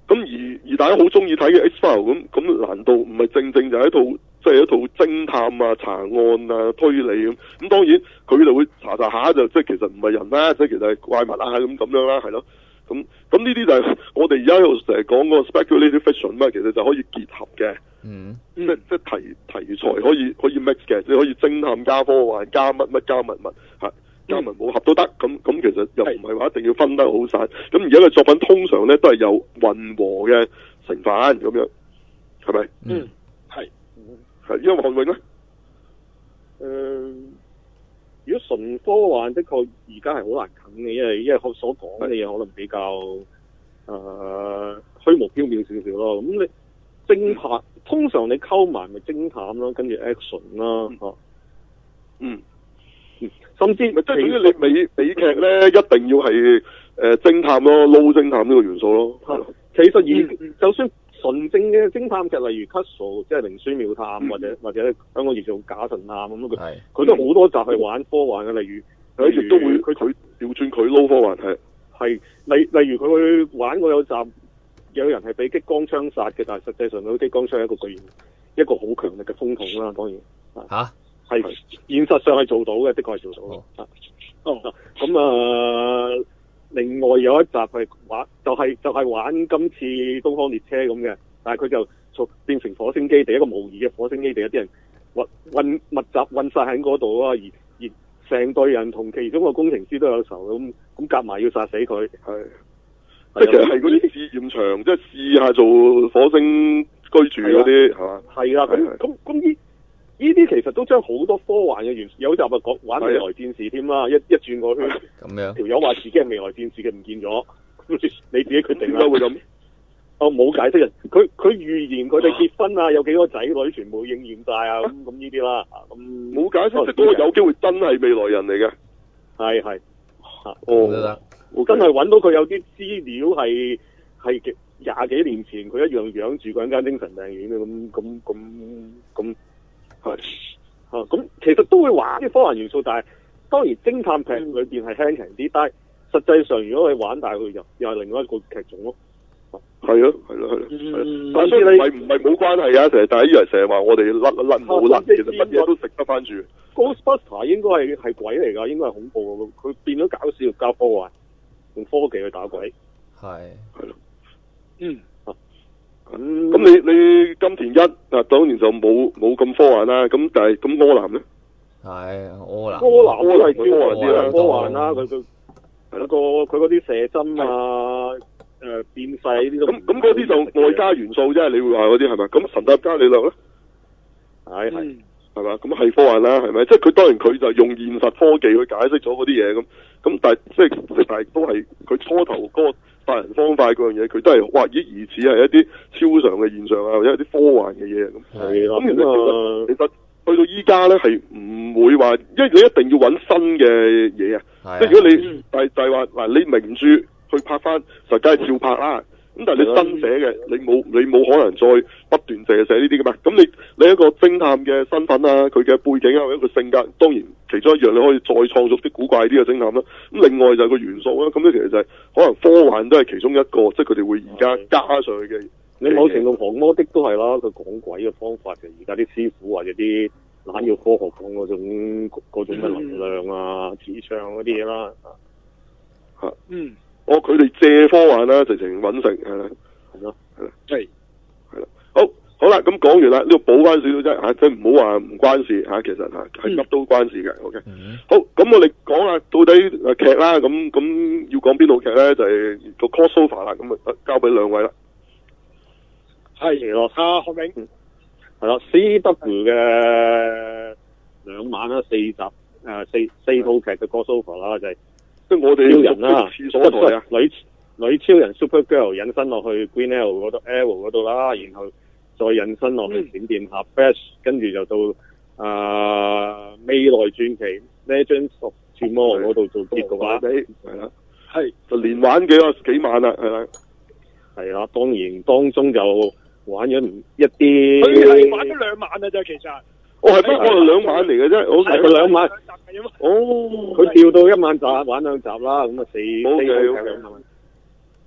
咁而而大家好中意睇嘅 X-File 咁咁，難道唔係正正就係一套即係、就是、一套偵探啊、查案啊、推理咁？咁當然佢就會查查下就即係其實唔係人啦，即係其實係怪物啊咁咁樣啦，係咯。咁咁呢啲就係我哋而家喺度成日講嗰個 speculative fiction 嘛，其實就可以結合嘅。 嗯， 即即題題材可以可以 mix 嘅，即係可以偵探加科幻加乜乜加密密嚇。加文武俠都得，咁咁其實又唔係話一定要分得好散。咁而家嘅作品通常咧都係有混和嘅成分咁樣，係咪？ 嗯，係， 係因為韓永咧， 誒、呃，如果純科幻的確而家係好難啃嘅，因為因為我所講嘅嘢可能比較誒、呃、虛無縹緲少少咯。咁你偵探、嗯、通常你溝埋咪偵探咯，跟住 action 啦，嚇，嗯。甚至即係總之你美美劇咧一定要係誒、呃、偵探咯，撈偵探呢個元素咯。係、啊，其實而、嗯、就算純正嘅偵探劇，例如 Castle 即係靈書妙探，嗯、或者或者香港譯做假神探咁佢佢都好多集係玩科幻嘅，例如佢亦都會佢佢調轉佢撈科幻係係例例如佢會玩過有集有人係俾激光槍殺嘅，但係實際上嗰激光槍係一個巨一個好強力嘅風筒啦，當然嚇。啊係現實上係做到嘅，的確係做到咯。哦，咁啊，另外有一集係玩，就係、是、就係、是、玩今次東方列車咁嘅，但係佢就做變成火星基地，一個模擬嘅火星基地，有啲人運運密集運晒喺嗰度啊，而而成隊人同其中個工程師都有仇，咁咁夾埋要殺死佢。係，即係其實係嗰啲試驗場，即係試下做火星居住嗰啲係嘛？係啊，咁咁咁呢？呢啲其實都將好多科幻嘅元素，有集啊講玩未來戰士添啦，一一轉過去，咁樣條友話自己係未來戰士嘅唔見咗，你自己決定啦。點解會咁？哦，冇解釋啊！佢佢預言佢哋結婚啊，有幾個仔女全部應驗晒啊！咁咁呢啲啦，咁冇解釋，即係嗰個有機會真係未來人嚟嘅。係係，哦，真係揾到佢有啲資料係係廿幾年前佢一樣養住嗰間精神病院嘅，咁咁咁咁。係，嚇咁、啊、其實都會玩啲科幻元素，但係當然偵探劇裏邊係輕輕啲，但係實際上如果你玩大佢又又係另外一個劇種咯。係咯，係咯，係咯。嗯，但係你唔係唔係冇關係啊！成日但係依人成日話我哋甩甩冇甩，其實乜嘢都食得翻住。Ghostbuster 應該係係鬼嚟㗎，應該係恐怖㗎。佢變咗搞笑加科幻，用科技去打鬼。係。係咯。嗯。咁、嗯、咁你你金田一啊，當然就冇冇咁科幻啦。咁但係咁柯南咧？係柯南。柯南都係科幻啲啦，科幻啦。佢佢係個佢嗰啲射針啊，誒、呃、變細呢啲都。咁咁嗰啲就外加元素啫。你會話嗰啲係咪？咁神探伽利略咧？係係係嘛？咁係科幻啦，係咪？即係佢當然佢就用現實科技去解釋咗嗰啲嘢咁。咁但係即係但係都係佢初頭嗰、那個。殺人方塊嗰樣嘢，佢都係哇！咦，疑似係一啲超常嘅現象啊，或者一啲科幻嘅嘢咁。係啦，咁其實其實去到依家咧，係唔會話，因為你一定要揾新嘅嘢啊。即係如果你但係就係話嗱，你名著去拍翻，就梗係照拍啦。咁但係你新寫嘅，你冇你冇可能再不斷寫寫呢啲噶嘛？咁你你一個偵探嘅身份啊，佢嘅背景啊，或者一個性格，當然其中一樣你可以再創造啲古怪啲嘅偵探啦。咁另外就係個元素啦。咁咧其實就係可能科幻都係其中一個，即係佢哋會而家加上去嘅。你某程度降魔的都係啦，佢講鬼嘅方法嘅。而家啲師傅或者啲懶要科學講嗰種嗰種嘅能量啊、磁場嗰啲嘢啦。嚇，嗯。哦，佢哋借科幻啦，直情揾食係啦，係咯，係啦，係，係啦，好，好啦，咁講完啦，呢度補翻少少啫嚇，即係唔好話唔關事嚇，其實嚇係乜都關事嘅 ，OK，、嗯、好，咁我哋講下到底誒劇啦，咁咁要講邊套劇咧，就係、是、個 crossover 啦，咁啊交俾兩位啦，係羅莎學明，係啦 ，C W 嘅兩晚啦，四集誒、呃、四四套劇嘅 crossover 啦，就係、是。即係我哋超人啦，廁所台啊，女女超人 Super Girl 引申落去 Green Arrow 嗰度 Arrow 嗰度啦，然後再引申落去閃電俠 Flash，跟住就到啊未來傳奇 Legends of Tomorrow 嗰度做結局啦，係啦，係就連玩幾個幾晚啦，係啦，係啦，當然當中就玩咗一啲，佢係玩咗兩晚啊啫，其實。哦，係咩？我係兩晚嚟嘅啫，我係佢兩晚。哦，佢調到一晚集玩兩集啦，咁啊四四個劇兩晚。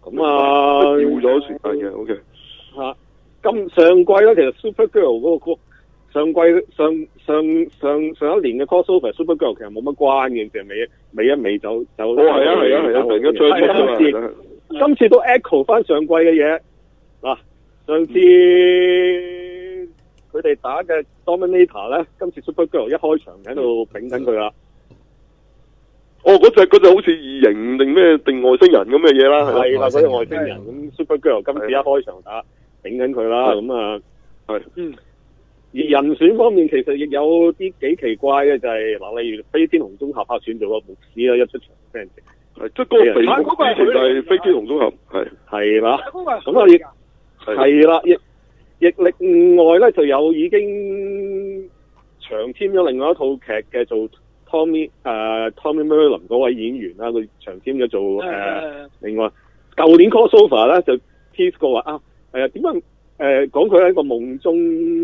咁啊， 要咗時間嘅，OK。 嚇，咁上季咧，其實 Supergirl 嗰、個上季上上上上一年嘅 crossover Supergirl 其實冇乜關嘅，淨係尾尾一尾走走。 哦，係啊，係啊，係啊，突然間追出今次今次都 echo 翻上季嘅嘢嗱，上次佢哋打嘅 Dominator 咧，今次 Supergirl 一開場喺度頂緊佢啦。 哦，嗰隻嗰隻好似異形定咩定外星人咁嘅嘢啦， 係啦，嗰隻外星人咁 Supergirl 今次一開場打頂緊佢啦，咁啊係嗯。而人選方面，其實亦有啲幾奇怪嘅，就係、是、嗱，例如飛天紅中俠客串做個牧師啦，一出場俾人食。 係即係嗰個肥牧師其實係飛天紅中俠，係係啦，咁啊亦係啦，亦亦另外咧就有已經長簽咗另外一套劇嘅做 Tommy 誒、呃、Tommy Merlin 嗰位演員啦，佢長簽咗做誒、呃、另外舊年 crossover 咧就 tease 過話啊誒點解？誒講佢喺個夢中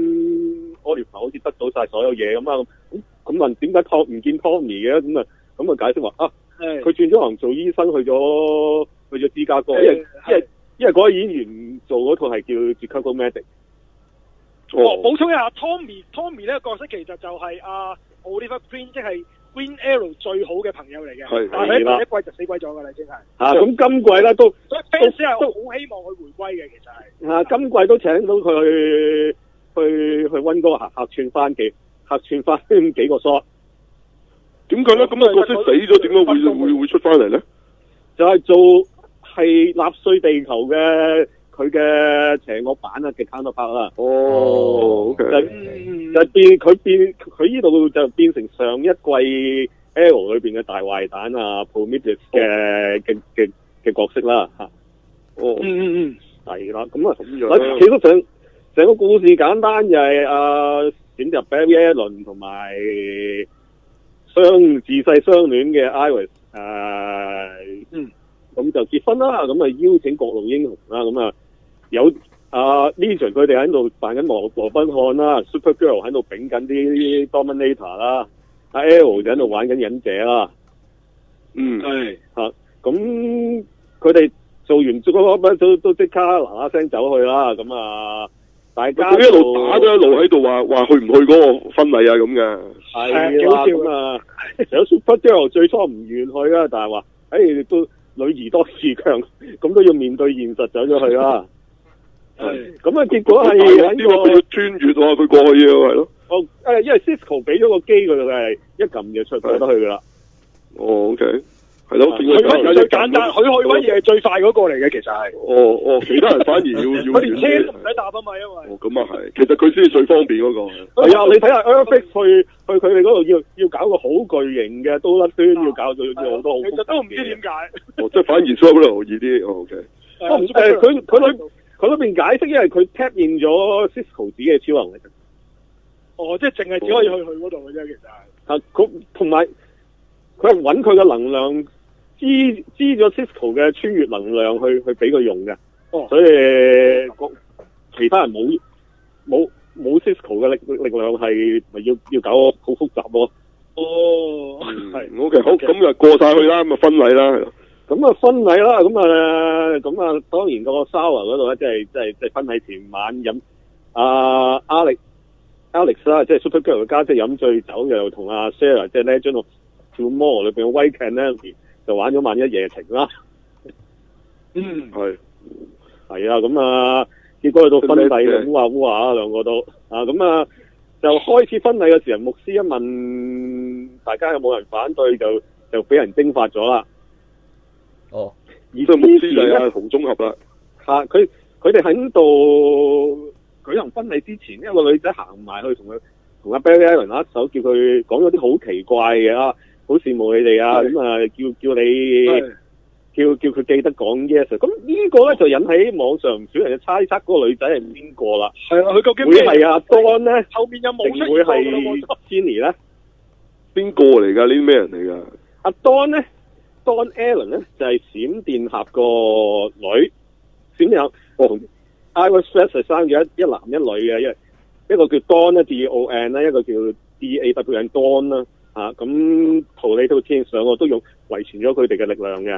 Oliver 好似得到晒所有嘢咁啊，咁咁問點解湯唔見 Tommy 嘅？咁啊咁啊解釋話啊，佢轉咗行做醫生去咗去咗芝加哥，因為因為因為嗰個演員做嗰套係叫 Chicago Med。 哦，補充一下 Tommy Tommy 呢個角色其實就係阿 Oliver Queen，即係 Green Arrow 最好嘅朋友嚟嘅，但係喺第一季就死鬼咗㗎啦，真係。嚇！咁今季咧都，所以 fans 係好希望佢回歸嘅，其實係。嚇！今季都請到佢去去去溫哥華客串翻幾客串翻幾個 shot。 點解咧？咁啊角色死咗，點解會會會出翻嚟咧？ 就係做係納粹地球嘅。佢嘅邪惡版啊嘅 counterpart 啦， 哦 ，OK， 就變佢變佢呢度就變成上一季 L 裏邊嘅大壞蛋啊 Prometheus 嘅嘅嘅嘅角色啦嚇，哦，嗯嗯嗯，係啦，咁啊，其實成成個故事簡單就係啊選入 Barry Allen 同埋相自細相戀嘅 Iris 誒，嗯，咁就結婚啦，咁啊邀請各路英雄啦，咁啊。有啊 Legion 佢哋喺度扮緊羅羅賓漢啦 ，Supergirl 喺度丙緊啲 Dominator 啦，阿 L 就喺度玩緊忍者啦。嗯，係嚇，咁佢哋做完嗰個都都即刻嗱嗱聲走去啦，咁啊大家佢一路打都一路喺度話話去唔去嗰個婚禮啊咁嘅。 係啦，咁啊有 Supergirl 最初唔願去啦，但係話誒都女兒多自強，咁都要面對現實走咗去啦。係，咁啊結果係喺個佢要穿越喎，佢過去嘅係咯。 哦，誒，因為 Cisco 俾咗個機佢，係一撳就出過得去噶啦。 哦 ，OK，係咯。 佢揾嘢最簡單，佢去揾嘢係最快嗰個嚟嘅，其實係。 哦哦，其他人反而要要。 佢連車都唔使搭啊嘛，因為。 哦，咁啊係，其實佢先係最方便嗰個。 係啊，你睇下 Earthfix 去去佢哋嗰度要要搞個好巨型嘅都甩端，要搞到要好多好。 其實都唔知點解。 哦，即係反而 Supergirl 易啲。哦 ，OK。 誒，佢佢裏。佢嗰邊解釋，因為佢 tap in 咗 Cisco 自己嘅超能力。 哦，即係淨係只可以去去嗰度嘅啫，其實係。 啊，佢同埋佢係揾佢嘅能量，支支咗 Cisco 嘅穿越能量去去俾佢用嘅。哦。所以其他人冇冇冇 Cisco 嘅力力量係咪要要搞好複雜咯？ 哦。 係。OK，好，咁就過晒去啦，咁啊婚禮啦。 咁啊婚禮啦，咁啊咁啊，當然個 shower 嗰度咧，即係即係即係婚禮前晚飲阿 Alex Alex 啦，即係 Supergirl 嘅家姐飲醉酒，又同阿 Sarah 即係 Legend of Tomorrow 裏邊嘅 White Canary 就玩咗晚一夜情啦。嗯，係係啊，咁啊，結果去到婚禮烏話烏話啊，兩個都啊，咁啊就開始婚禮嘅時候，牧師一問大家有冇人反對，就就俾人蒸發咗啦。哦，而個牧師就係紅中合啦。嚇，佢佢哋喺度舉行婚禮之前，一個女仔行埋去同佢同阿 Barry Allen 握手，叫佢講咗啲好奇怪嘅啊，好羨慕你哋啊，咁啊叫叫你叫叫佢記得講 yes。咁呢個咧就引起網上唔少人嘅猜測，嗰個女仔係邊個啦？係啊，佢究竟會係阿 Dawn 咧？後面有冇出現過？會係 Jenny 咧？ 邊個嚟㗎？呢啲咩人嚟㗎？ 阿 Dawn 咧？Dawn Allen 咧就係、是、閃電俠個女，閃電俠同 Iris West 係生咗一一男一女嘅，一一個叫 Dawn 咧 D O N 啦，一個叫 D A W N Dawn 啦，嚇咁圖你套天上我都用遺傳咗佢哋嘅力量嘅。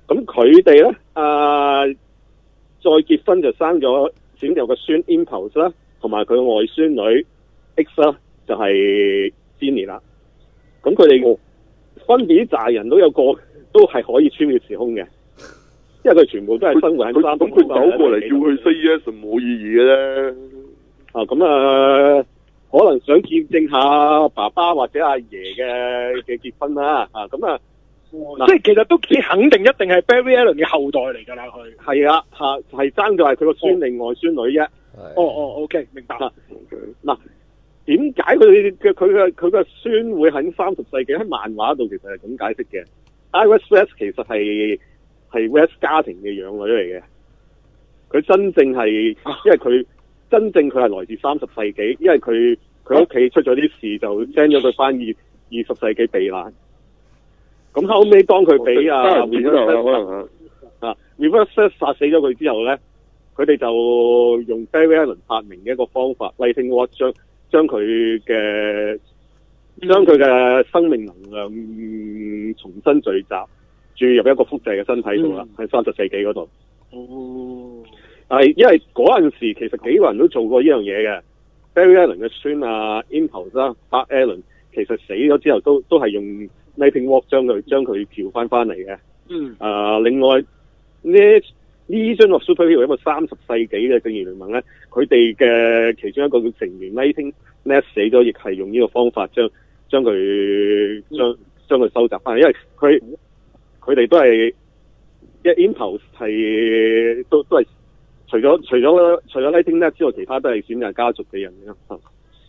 咁佢哋咧啊，再結婚就生咗小友嘅孫 Impulse 啦，同埋佢嘅外孫女 X 啦，就係 Jenny 啦。咁佢哋分別啲炸人都有個都係可以穿越時空嘅，因為佢全部都係生活喺三。 咁佢走過嚟叫佢 say yes 冇意義嘅啫。 啊，咁啊，可能想見證下爸爸或者阿爺嘅嘅結婚啦。啊，咁啊。 即係其實都幾肯定，一定係 Barry Allen 嘅後代嚟㗎啦，佢係啊，嚇係爭就係佢個孫定外孫女啫。 哦哦 ，OK， 明白。 嗱，點解佢嘅佢嘅佢嘅孫會喺三十世紀喺漫畫度其實係咁解釋嘅 ？Iris West 其實係係 West 家庭嘅養女嚟嘅，佢真正係因為佢真正佢係來自三十世紀，因為佢佢屋企出咗啲事就 send 咗佢翻二二十世紀避難。咁後尾當佢俾啊 Reverse 啊 Reverse 殺死咗佢之後咧，佢哋就用 Barry Allen 發明嘅一個方法 Lightning Rod 將將佢嘅將佢嘅生命能量重新聚集，注入一個複製嘅身體度啦，喺三十世紀嗰度。哦，係因為嗰陣時其實幾個人都做過呢樣嘢嘅 ，Barry Allen 嘅孫啊 Impulse 啦 Bart Allen 其實死咗之後都都係用。Lightning Rod 將佢將佢調翻翻嚟嘅。嗯。啊、呃，另外呢呢張個 Superhero 一個三十世紀嘅正義聯盟咧，佢哋嘅其中一個成員 Lightning Net 死咗，亦係用呢個方法將將佢將將佢收集翻嚟，因為佢佢哋都係一 Impulse 係都都係除咗除咗除咗 Lightning Net 之外，其他都係選擇家族嘅人嘅。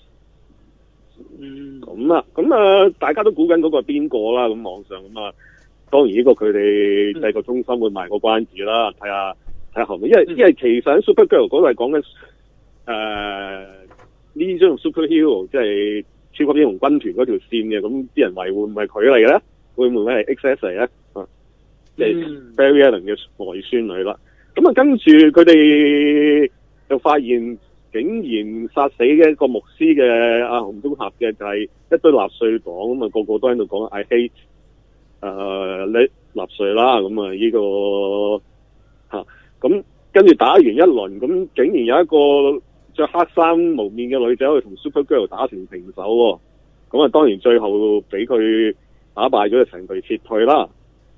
嗯，咁啊，咁啊，大家都估緊嗰個係邊個啦？咁網上咁啊，當然呢個佢哋製作中心會賣個關子啦，睇下睇下後面，因為、嗯、因為其實喺 Supergirl 嗰度係講緊誒呢張 Superhero 即係超級英雄軍團嗰條線嘅，咁啲人話會唔會係佢嚟嘅咧？會唔會係 X S 嚟咧？啊，即係 Barry Allen 嘅外孫女啦。咁啊，跟住佢哋就發現。竟然殺死嘅一個牧師嘅阿紅中俠嘅就係一堆納粹黨，咁啊個個都喺度講 I hate 誒你納粹啦，咁啊呢個嚇咁跟住打完一輪，咁竟然有一個着黑衫蒙面嘅女仔去同 Supergirl 打成平手喎，咁啊當然最後俾佢打敗咗，就成隊撤退啦。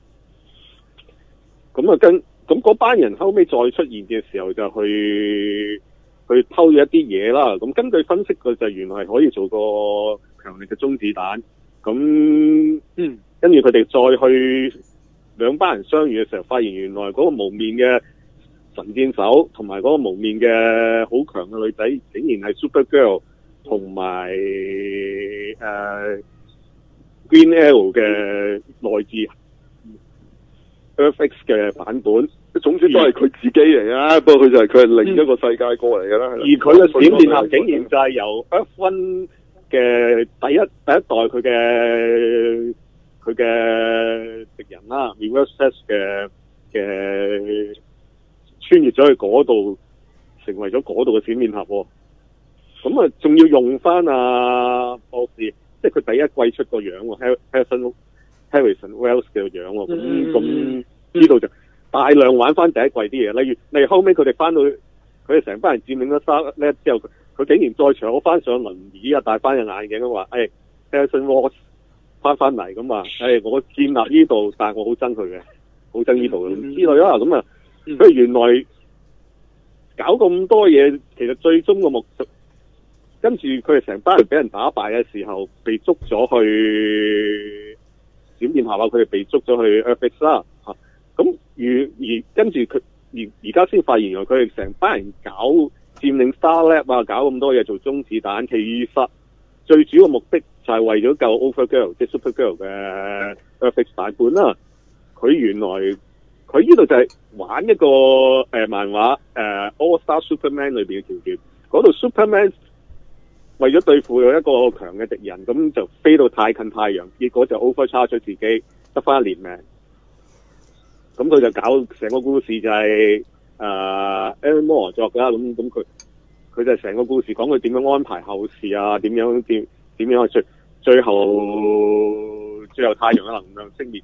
咁啊跟咁嗰班人後尾再出現嘅時候就去。佢偷咗一啲嘢啦，咁根據分析佢就原來係可以做個強力嘅中子彈，咁嗯，跟住佢哋再去兩班人相遇嘅時候，發現原來嗰個蒙面嘅神箭手同埋嗰個蒙面嘅好強嘅女仔，竟然係 Supergirl 同埋誒 Green Arrow 嘅來自 Earth X 嘅版本。總之都係佢自己嚟啊，不過佢就係佢係另一個世界過嚟㗎啦。而佢嘅閃電俠竟然就係由 Earth One 嘅第一第一代佢嘅佢嘅敵人啦 ，Reverse Flash 嘅嘅穿越咗去嗰度，成為咗嗰度嘅閃電俠喎。咁啊，仲要用翻啊博士，即係佢第一季出個樣喎 ，Harrison Harrison Wells 嘅樣喎。咁咁呢度就。大量玩翻第一季啲嘢，例如例如後尾佢哋翻到佢哋成班人佔領咗沙咧之後，佢竟然再搶翻上輪椅啊，戴翻隻眼鏡咁話，誒 Harrison Wells 翻翻嚟咁話，誒我建立呢度，但係我好憎佢嘅，好憎呢度咁之類啦，咁啊，佢原來搞咁多嘢，其實最終個目的，跟住佢哋成班人俾人打敗嘅時候，被捉咗去閃電俠啊，佢哋被捉咗去 Earth X 啦。咁而而跟住佢而而家先發現，原來佢哋成班人搞佔領 Star Lab 啊，搞咁多嘢做中子彈，其實最主要目的就係為咗救 Overgirl 即係 Supergirl 嘅 Earth X 版本啦。佢原來佢呢度就係玩一個誒、呃、漫畫誒、呃、All Star Superman 裏邊嘅橋段，嗰度 Superman 為咗對付有一個強嘅敵人，咁就飛到太近太陽，結果就 overcharge 咗自己，得翻一年命。咁佢就搞成個故事就係誒 Alan Moore 作啦，咁咁佢佢就成個故事講佢點樣安排後事啊，點樣點點樣去最最後最後太陽嘅能量熄滅佢，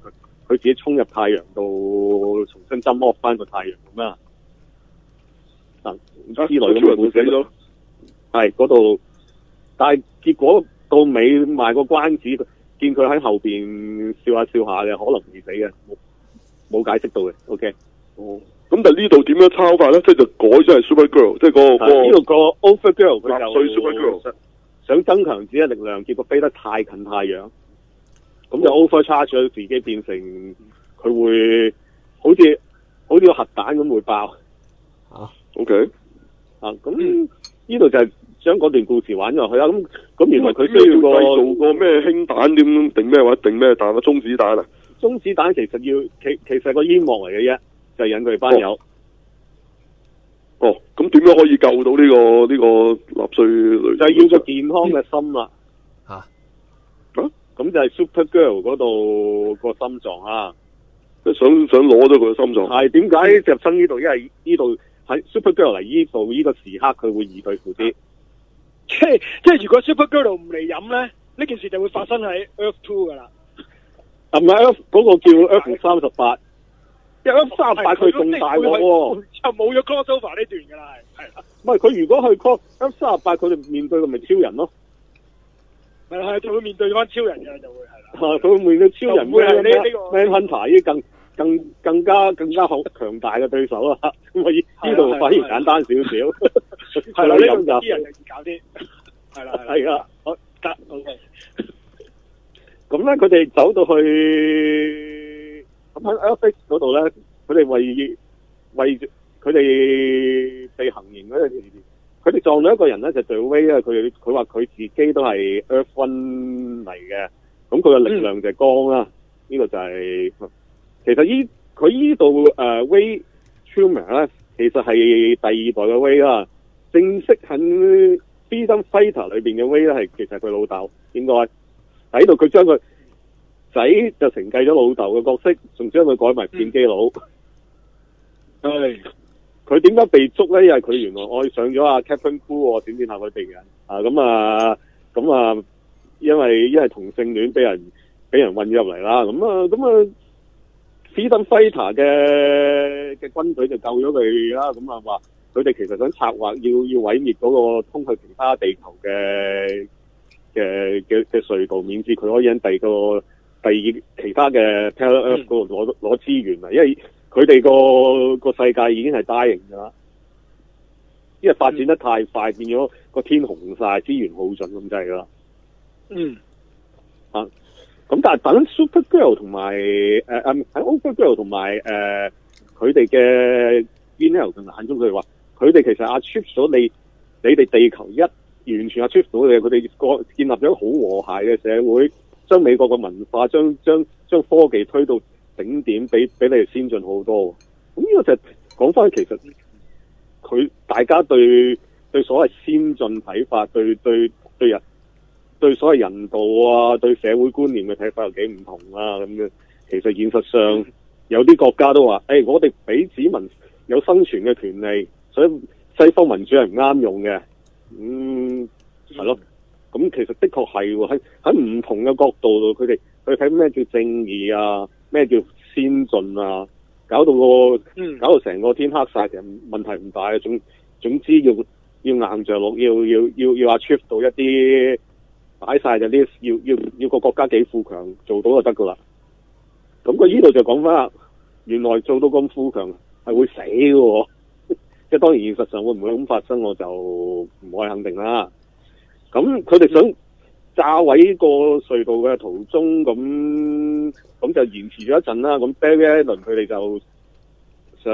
佢自己衝入太陽度，重新針剝翻個太陽咁啊！嗱之類咁嘅故事咯，係嗰度，但係結果到尾賣個關子，見佢喺後邊笑下笑下嘅，可能未死嘅，冇冇解釋到嘅。OK， 哦，咁但係呢度點樣抄法咧？即係就改咗係 Super Girl，即係嗰個呢度個 Over Girl 佢就對 Super Girl 想增強自己嘅力量，結果飛得太近太陽，咁就 overcharge 咗自己，變成佢會好似好似個核彈咁會爆。 啊 ，OK， 啊，咁呢度就係將嗰段故事玩咗落去啦。咁咁原來佢需要個製造個咩氫彈點定咩話定咩彈啊？中子彈啊？ 中子彈其實要其其實係個煙幕嚟嘅啫，就係引佢哋班友。 哦，咁點樣可以救到呢、這個呢、這個納粹女？ 就係要個健康嘅心啦。 吓、 啊？ 咁就係 Super Girl 嗰度個心臟啊！ 即係想想攞咗佢嘅心臟。 係點解入身呢度？因為呢度喺 Super Girl 嚟呢度呢個時刻，佢會易對付啲。 即係即係，如果 Super Girl 唔嚟飲咧，呢件事就會發生喺 Earth Two 噶啦。 唔係 Earth 嗰個叫 Earth 三十八。Earth 三十八佢仲大鑊喎， 就冇咗 crossover 呢段噶啦，係係。 唔係佢如果去 cross Earth 三十八，佢哋面對嘅咪超人咯。 係係就會面對翻超人嘅就會係啦。 係佢會面對超人， 會係呢呢個 Man Hunter 呢更更更加更加好強大嘅對手啦。咁啊呢度反而簡單少少。 係啦，呢度啲人就易搞啲。係啦係啊， 好得 OK。 咁咧，佢哋走到去咁喺 Earth 嗰度咧，佢哋為為佢哋被行刑嗰陣時，佢哋撞到一個人咧，就對 Way 啊，佢佢話佢自己都係 Earth One 嚟嘅，咁佢嘅力量就係光啦。呢、嗯、個就係、是、其實依佢依度誒 Way Truman 咧，其實係第二代嘅 Way 啦。正式喺 Freedom Fighter 裏邊嘅 Way 咧，係其實佢老豆應該喺度，佢將佢仔就承繼咗老豆嘅角色，仲將佢改埋變基佬。係佢點解被捉咧？因為佢原來愛上咗阿 Captain Cool，點點下佢哋嘅啊咁啊咁啊，因為因為同性戀俾人俾人混入嚟啦，咁啊咁啊 Freedom Fighter 嘅嘅軍隊就救咗佢啦，咁啊話佢哋其實想策劃要要毀滅嗰個通去其他地球嘅嘅嘅嘅隧道，免至佢可以喺第二個第二其他嘅 Parallel Earth 嗰度攞攞資源啊，因為佢哋個個世界已經係 dying 㗎啦，因為發展得太快，變咗個天紅晒，資源耗盡咁滯㗎啦。 嗯。 啊，咁但係等 Super Girl 同埋誒誒喺 Over Girl 同埋誒佢哋嘅 Green 同眼中，佢哋話佢哋其實 achieve 咗你你哋地球一完全 achieve 到嘅，佢哋個建立咗一個好和諧嘅社會，將美國嘅文化將將將科技推到頂點，比比你哋先進好多。咁呢個就係講翻其實佢大家對對所謂先進睇法，對對對人對所謂人道啊，對社會觀念嘅睇法有幾唔同啊咁樣。其實現實上有啲國家都話，誒、欸、我哋俾子民有生存嘅權利，所以西方民主係唔啱用嘅。嗯，係咯。咁其實的確係喎，喺喺唔同嘅角度度，佢哋佢睇咩叫正義啊，咩叫先進啊，搞到個，嗯、搞到成個天黑晒，其實問題唔大嘅。總總之要要硬着陸，要要要要 achieve 到一啲擺晒嘅 list，要要要個國家幾富強做到就得噶啦。咁佢呢度就講翻啦，原來做到咁富強係會死嘅喎，即係當然現實上會唔會咁發生，我就唔可以肯定啦。咁佢哋想炸毀個隧道嘅途中，咁咁就延遲咗一陣啦。咁 Barry Allen 佢哋就想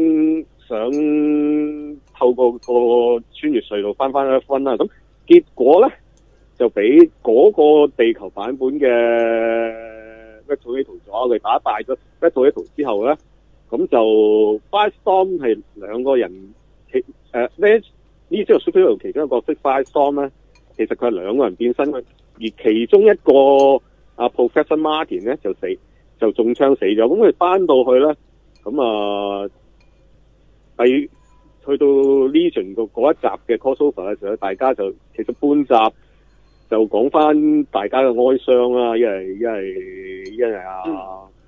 想透過個穿越隧道翻翻一分啦。咁結果咧就俾嗰個地球版本嘅 Red Tornado 咗，佢打敗咗 Red Tornado 之後咧，咁就 Firestorm 係兩個人其誒呢呢隻 Superhero 其中一個角色 Firestorm 咧。其實佢係兩個人變身，而其中一個阿 Professor Martin 咧就死，就中槍死咗。咁佢哋翻到去咧，咁啊，第去到 Legion 個嗰一集嘅 crossover 嘅時候，大家就其實半集就講翻大家嘅哀傷啦，因為因為因為啊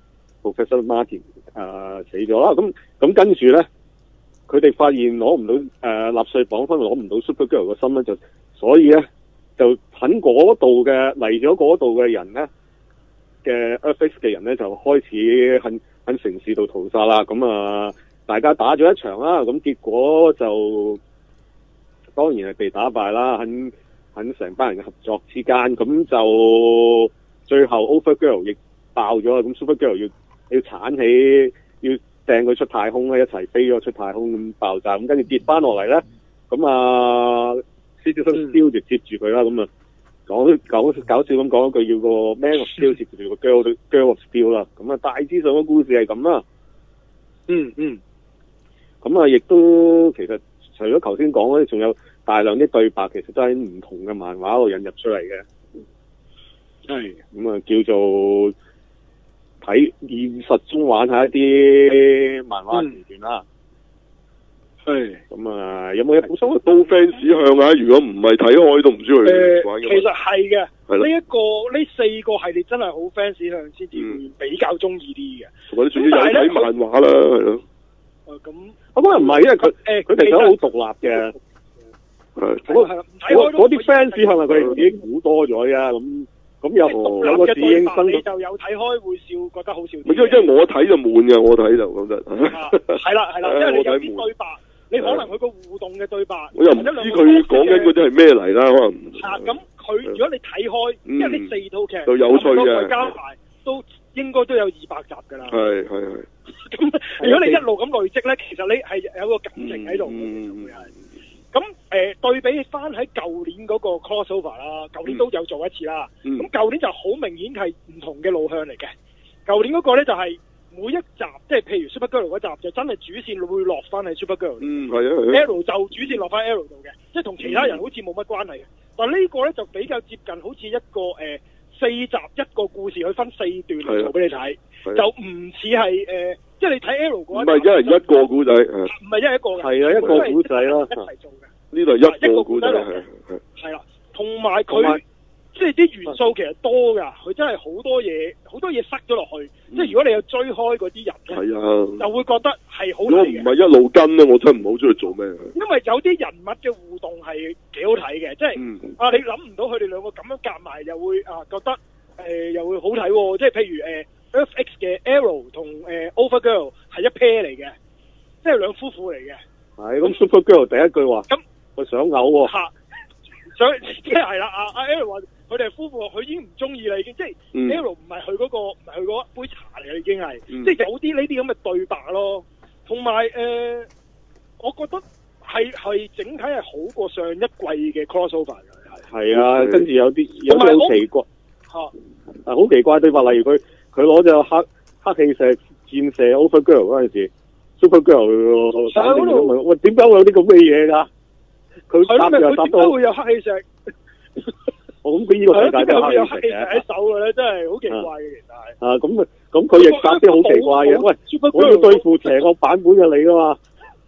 Professor Martin 誒、呃、死咗啦。咁咁跟住咧，佢哋發現攞唔到誒納粹黨分攞唔到 Supergirl 個心咧，就所以咧就喺嗰度嘅嚟咗嗰度嘅人咧嘅 Earth X 嘅人咧就開始喺喺城市度屠殺啦。咁啊，大家打咗一場啦，咁結果就當然係被打敗啦。喺喺成班人嘅合作之間，咁就最後 Overgirl 亦爆咗啦。咁 Supergirl 要要鏟起，要掟佢出太空咧，一齊飛咗出太空咁爆炸。咁跟住跌翻落嚟咧，咁啊 Citizen Steel 就接住佢啦。咁啊講搞搞笑咁講一句，要個 Man of Steel 接住個 Girl Girl of Steel 啦。咁啊大致上嘅故事係咁啦。 嗯嗯。 咁啊，亦都其實除咗頭先講嗰啲，仲有大量啲對白，其實都喺唔同嘅漫畫度引入出嚟嘅。係咁啊，叫做睇現實中玩下一啲漫畫橋段啦。係咁啊，有冇嘢補充？ 都 fans 向啊！如果唔係睇開都唔知佢玩嘅。 其實係嘅，呢一個呢四個系列真係好 fans 向先至會比較中意啲嘅。 同埋你仲要有睇漫畫啦，係咯。 誒咁， 我覺得唔係，因為佢誒佢哋都好獨立嘅。係。嗰嗰啲 fans 係咪佢哋自己估多咗呀？咁咁有有個侍應生， 你就有睇開會笑，覺得好笑。 因為因為我睇就悶嘅，我睇就講真。 係啦係啦，因為你有啲對白，你可能佢個互動嘅對白， 我又唔知佢講緊嗰啲係咩嚟啦，可能。 啊，咁佢如果你睇開，因為呢四套劇就有趣嘅， 加埋都應該都有二百集㗎啦。 係係係。 咁如果你一路咁累積咧，其實你係有個感情喺度嘅，會係。咁誒、呃、對比翻喺舊年嗰個 crossover 啦，舊年都有做一次啦。咁、嗯、舊年就好明顯係唔同嘅路向嚟嘅。舊年嗰個咧就係、是、每一集，即係譬如 Supergirl 嗰集就真係主線會落翻喺 Supergirl。嗯，係啊係啊。Arrow 就主線落翻 Arrow 度嘅，即係同其他人好似冇乜關係嘅。嗯、但係呢個咧就比較接近好似一個誒、呃、四集一個故事去分四段嚟做俾你睇，就唔似係誒。即係你睇 Arrow 嗰一，唔係一人一個古仔，唔係一人一個嘅， 係啊一個古仔啦， 一齊做嘅。 呢度係一個古仔嚟嘅， 係啦，同埋佢即係啲元素其實多㗎，佢真係好多嘢，好多嘢塞咗落去。即係如果你有追開嗰啲人咧，係啊，就會覺得係好睇嘅。如果唔係一路跟咧，我真係唔好中意做咩。因為有啲人物嘅互動係幾好睇嘅，即係啊你諗唔到佢哋兩個咁樣夾埋，又會啊覺得誒又會好睇喎。即係譬如誒。Earth X 嘅 Arrow 同誒 Overgirl 係一 pair 嚟嘅，即係兩夫婦嚟嘅。係咁 Supergirl 第一句話，咁我想嘔喎。嚇，想即係係啦，阿阿 Arrow 話佢哋係夫婦，佢已經唔中意啦，已經即係 Arrow 唔係佢嗰個唔係佢嗰杯茶嚟嘅，已經係，即係有啲呢啲咁嘅對白咯。同埋誒，我覺得係係整體係好過上一季嘅 crossover 嘅，係。係啊，跟住有啲有啲好奇怪嚇，啊好奇怪對白，例如佢。佢攞隻黑黑氣石箭射 Overgirl 嗰陣時 ，Supergirl 打定咗問：喂，點解會有啲咁嘅嘢㗎？佢搭又搭到，點解會有黑氣石？我諗佢呢個世界都有黑氣石喺手嘅咧，真係好奇怪嘅，其實係。啊，咁啊，咁佢亦搭啲好奇怪嘅。喂，我要對付邪惡版本嘅你㗎嘛？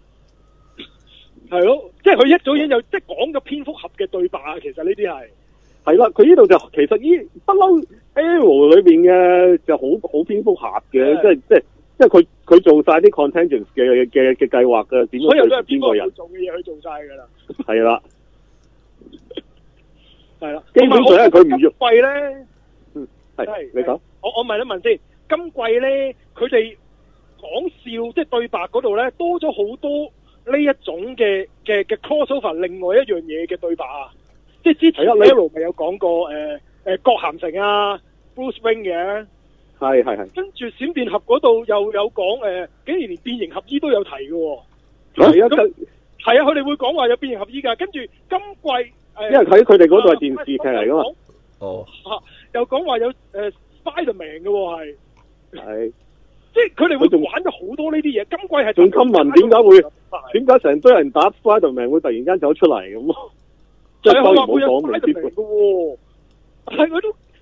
係咯，即係佢一早已經有即係講咗蝙蝠俠嘅對白啊！其實呢啲係。係啦，佢呢度就其實呢不嬲 Arrow 裏邊嘅就好好蝙蝠俠嘅，即係即係即係佢佢做晒啲 contingency 嘅嘅嘅計劃嘅，點樣對付邊個人？做嘅嘢佢做晒㗎啦。係啦，係啦，基本上係佢唔喐。今季咧，嗯，係你講。我我問一問先，今季咧佢哋講笑即係對白嗰度咧多咗好多呢一種嘅嘅嘅 crossover，另外一樣嘢嘅對白啊。即係之前 Arrow 咪有講過誒誒葛咸城啊 Bruce Wayne 嘅，係係係。跟住閃電俠嗰度又有講誒，竟然連變形俠醫都有提嘅喎。係啊，咁係啊，佢哋會講話有變形俠醫㗎。跟住今季誒，因為睇佢哋嗰度係電視劇嚟㗎嘛。哦。嚇！又講話有誒 Spiderman 嘅喎係。係。即係佢哋會玩咗好多呢啲嘢。今季係仲今文點解會點解成堆人打 Spiderman 會突然間走出嚟咁？即係當然冇講未必嘅喎，係佢都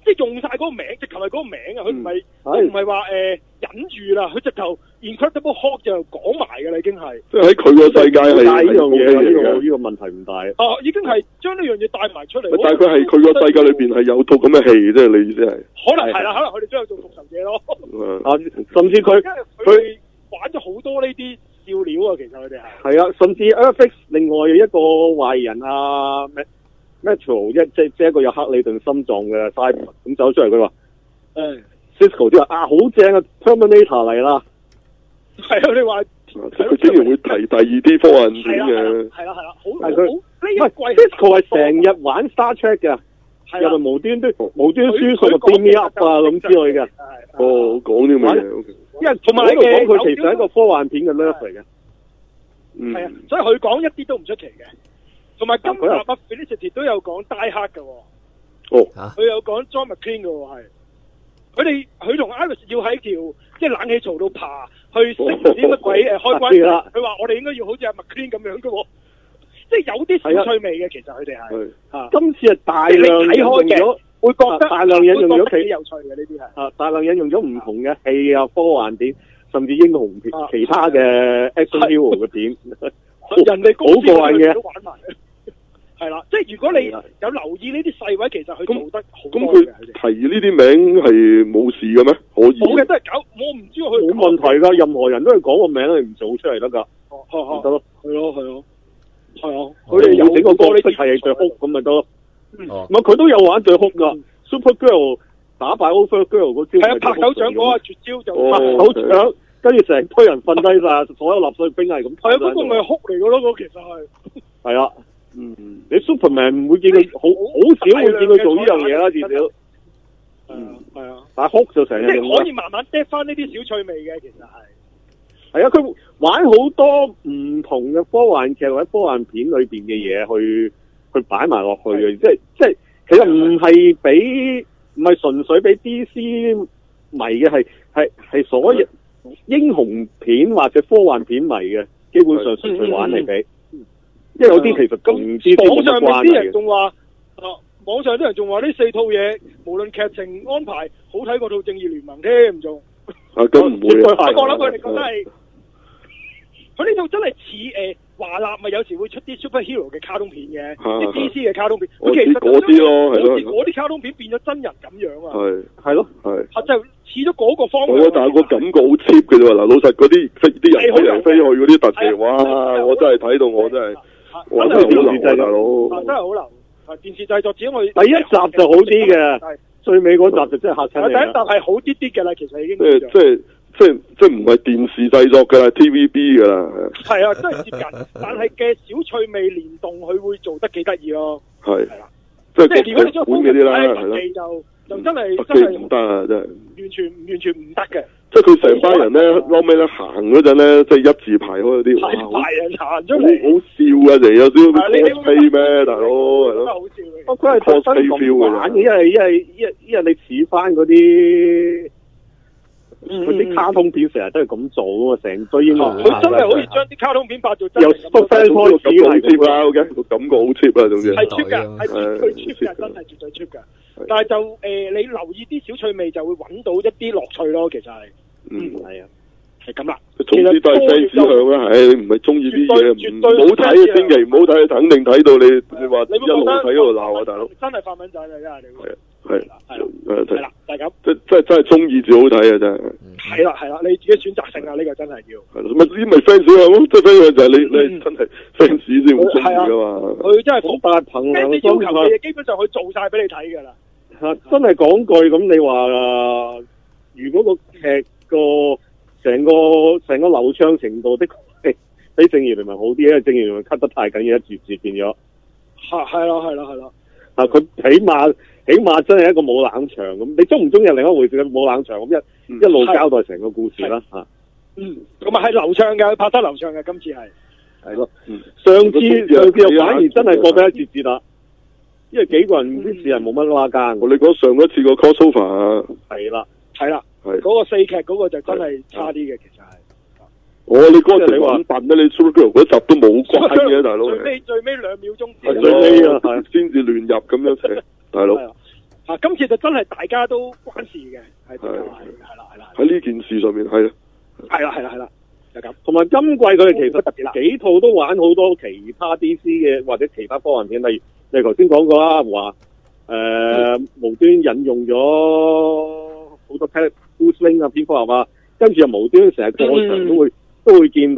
即係用晒嗰個名，直頭係嗰個名啊！佢唔係佢唔係話誒忍住啦，佢直頭 Incredible Hulk 就講埋㗎啦，已經係。 即係喺佢個世界係呢樣嘢，呢個呢個問題唔大。 哦，已經係將呢樣嘢帶埋出嚟。 但係佢係佢個世界裏邊係有套咁嘅戲，即係你意思係？可能係啦，可能佢哋都有做復仇者咯。 啊，甚至佢佢玩咗好多呢啲笑料啊，其實佢哋係。 係啊，甚至 Earthfix 另外一個壞人啊 Metro 一即即一個有克里頓心臟嘅 Cyber 咁走出嚟，佢話誒 Cisco 啲話啊好正啊 Terminator 嚟啦。 係啊，你話佢竟然會提第二啲科幻片嘅。 係啦係啦，好好呢一季 Cisco 係成日玩 Star Trek 嘅，又咪無端端無端端輸送個 beam me up 啊咁之類嘅。 哦，講啲乜嘢？ 因為同埋你講佢其實係一個科幻片嘅 nerve 嚟嘅。 係啊，所以佢講一啲都唔出奇嘅。同埋今集啊 Felicity 都有講 Die Hard 嘅。 哦。 佢有講 John McClane 嘅喎，係。佢哋佢同 Iris 要喺條即係冷氣槽度爬去識唔知乜鬼誒開關。佢話我哋應該要好似阿 McClane 咁樣嘅喎，即係有啲小趣味嘅。其實佢哋係。啊。今次係大量睇開嘅，會覺得大量引用咗幾有趣嘅呢啲係。啊，大量引用咗唔同嘅戲啊、科幻片，甚至英雄片、其他嘅 action hero 嘅片。人哋好過癮嘅。都玩埋。係啦，即係如果你有留意呢啲細位，其實佢做得好多嘅。咁佢提呢啲名係冇事嘅咩？可以。冇嘅，都係搞，我唔知佢。 冇問題㗎，任何人都係講個名，你唔做出嚟得㗎。 哦， 得咯。 係咯，係咯。係啊。 佢哋有整個角色係對哭咁咪得咯。唔係佢都有玩對哭㗎 ，Super Girl 打敗 Over Girl 嗰招。係啊，拍手掌嗰個絕招就拍手掌，跟住成堆人瞓低晒，所有納粹兵係咁。係啊，嗰個咪哭嚟㗎咯，嗰其實係。係啊。嗯，你 Superman 唔會見佢好好少會見佢做呢樣嘢啦，至少。嗯，係啊。但係 Hulk 就成日用啦。 可以慢慢 drop 翻呢啲小趣味嘅，其實係。 係啊，佢玩好多唔同嘅科幻劇或者科幻片裏邊嘅嘢去去擺埋落去嘅，即係即係其實唔係俾唔係純粹俾 D C 迷嘅，係係係所有英雄片或者科幻片迷嘅，基本上純粹玩嚟俾。因為有啲其實同網上面啲人仲話，啊，網上啲人仲話呢四套嘢，無論劇情安排好睇過套正義聯盟添，仲啊咁唔會啊！ 我諗佢哋覺得係，佢呢套真係似誒華納咪有時會出啲 superhero 嘅卡通片嘅，啲 D C 嘅卡通片，佢其實嗰啲咯，係咯， 好似嗰啲卡通片變咗真人咁樣啊， 係係咯，係， 啊就似咗嗰個方向。 我但係個感覺好 cheap 嘅啫喎，嗱老實嗰啲啲人飛嚟飛去嗰啲特技，哇！我真係睇到我真係。哇！真係好流啊，大佬！ 真係好流。係電視製作，只因為第一集就好啲嘅，最尾嗰集就真係嚇親你。 第一集係好啲啲嘅啦，其實已經。 即係即係即係即係唔係電視製作㗎啦 ，T V B 㗎啦。 係啊，真係接近，但係嘅小趣味連動，佢會做得幾得意咯。係。係啦。即係如果你將風格擺喺特技就就真係真係唔得啊！真係。 完全完全唔得嘅。 即係佢成班人咧，後尾咧行嗰陣咧，即係一字排開嗰啲， 哇！排人行出嚟， 好笑啊！成有少少 cosplay 咩，大佬係咯。 好笑嘅。 哦，佢係特登咁玩嘅，因為因為因為因為你似翻嗰啲嗰啲卡通片，成日都係咁做啊嘛，成堆英雄。 佢真係好似將啲卡通片拍做真由 Super Fan 開始係 cheap 啦，OK，個感覺好 cheap 啊，總之係 cheap 㗎，係絕對 cheap 㗎，真係絕對 cheap 㗎。但係就誒，你留意啲小趣味，就會揾到一啲樂趣咯。其實係。嗯，係啊，係咁啦。 總之都係 fans 向啦，唉，你唔係中意啲嘢，唔好睇，千祈唔好睇，肯定睇到你，你話一路睇一路鬧啊，大佬。真係發文仔嚟㗎，你。係啊，係係係啦，係咁。即即真係中意至好睇啊！真係。係啦係啦，你自己選擇性啊，呢個真係要。係咯，咪呢咪 fans 向咯，即 fans 向就係你你真係 fans 先會中意㗎嘛。佢真係好大憑良心要求嘅嘢，基本上佢做晒俾你睇㗎啦。嚇！真係講句咁，你話如果個劇個成個成個流暢程度的確比正義聯盟好啲，因為正義聯盟 cut 得太緊要，一節節變咗。係係咯係咯係咯。啊！佢起碼起碼真係一個冇冷場咁，你中唔中意係另一回事，冇冷場咁一、嗯、一路交代成個故事啦嚇。嗯，咁啊係流暢嘅，拍得流暢嘅，今次係。係咯。嗯。上次上次又反而真係過得一節節啦。因為幾個人啲事係冇乜拉更，我哋講上一次個 crossover 啊，係啦，係啦，係嗰個四劇嗰個就真係差啲嘅，其實係。哦，你嗰陣你話笨咧，你 Supergirl 嗰集都冇關嘅，大佬。最尾最尾兩秒鐘。係最尾啊，係先至亂入咁樣寫，大佬。 嚇，今次就真係大家都關事嘅，係係係啦係啦。 喺呢件事上面係啦。 係啦係啦係啦，就咁。 同埋今季佢哋其實特別幾套都玩好多其他 D C 嘅或者其他科幻片，例如你頭先講過啦，話誒、呃嗯、無端引用咗好多 Bruce Wayne 啊、蝙蝠俠啊，跟住又無端成日過場都會、嗯、都會見到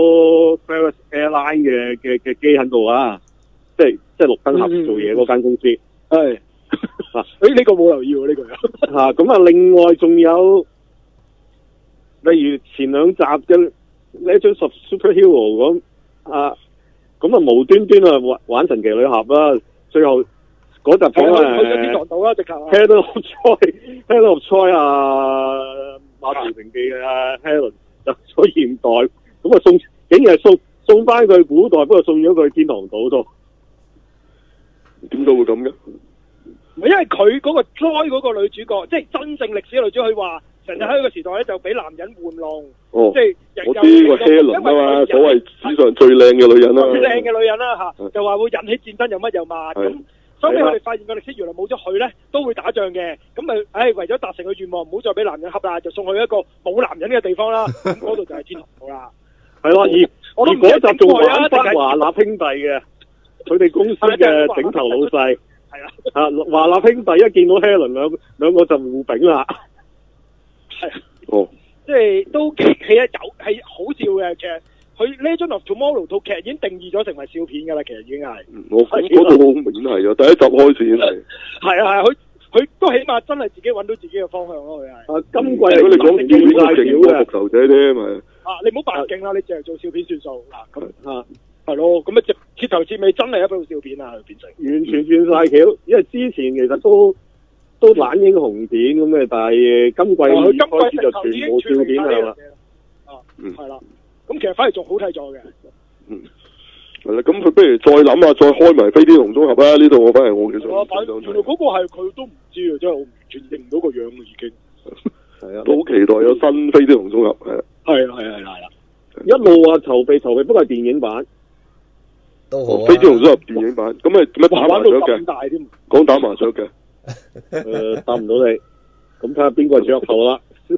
Ferris Airline 嘅嘅嘅機喺度啊，即係即係綠燈俠做嘢嗰間公司。係啊， 誒呢個冇留意喎呢個。 嚇咁啊！另外仲有。例如前兩集嘅 Legends of Superhero 咁啊，咁啊無端端啊玩玩神奇女俠啦，最後嗰集講啊， 去咗天堂島啦，直頭。 Helen of Troy，Helen of Troy 啊，馬條成記嘅 Helen 就咗現代，咁啊送竟然係送送翻佢古代，不過送咗佢去天堂島度。 點解會咁嘅？ 唔係因為佢嗰個 Troy 嗰個女主角，即係真正歷史嘅女主角，佢話。成日喺呢個時代咧就俾男人玩弄， 哦、 即係我知個 Helen 啊嘛，所謂史上最靚嘅女人啦、啊， 最靚嘅女人啦、啊、嚇，就話會引起戰爭又乜又乜咁，所以佢哋發現個歷史原來冇咗佢咧都會打仗嘅，咁咪唉為咗達成個願望，唔好再俾男人恰啦，就送去一個冇男人嘅地方啦，咁嗰度就係天堂島啦。 係咯，而我而嗰集仲玩翻華納兄弟嘅，佢哋公司嘅頂頭老細係啦，啊華納兄弟一見到 Helen 兩兩個就互丙啦。 係哦， 即係都其其實有係好笑嘅，其實佢《Legend of Tomorrow》套劇已經定義咗成為笑片㗎啦，其實已經係。 我嗰度好明顯係啊，第一集開始已經係。係啊係啊，佢佢都起碼真係自己揾到自己嘅方向咯，佢係。 啊，今季如果你講笑片係勁過復仇者啫咪。 啊，你唔好扮勁啦，你淨係做笑片算數嗱咁啊，係咯，咁啊直徹頭徹尾真係一部笑片啊，變成。完全轉晒橋，因為之前其實都。都懶英雄片咁嘅，但係今季開始就全部笑片係啦。啊，係啦。咁其實反而仲好睇咗嘅。 嗯，係啦。咁佢不如再諗下，再開埋飛天龍綜合啦。呢度我反而我幾想。 啊，反原來嗰個係佢都唔知啊，真係我完全認唔到個樣啦，已經。 係啊。都好期待有新飛天龍綜合係啊。 係啊係啊係啦。 一路話籌備籌備，不過係電影版。 都好啊。 飛天龍綜合電影版，咁咪點樣打麻雀嘅？講打麻雀嘅。 誒，答唔到你，咁睇下邊個係最入頭啦。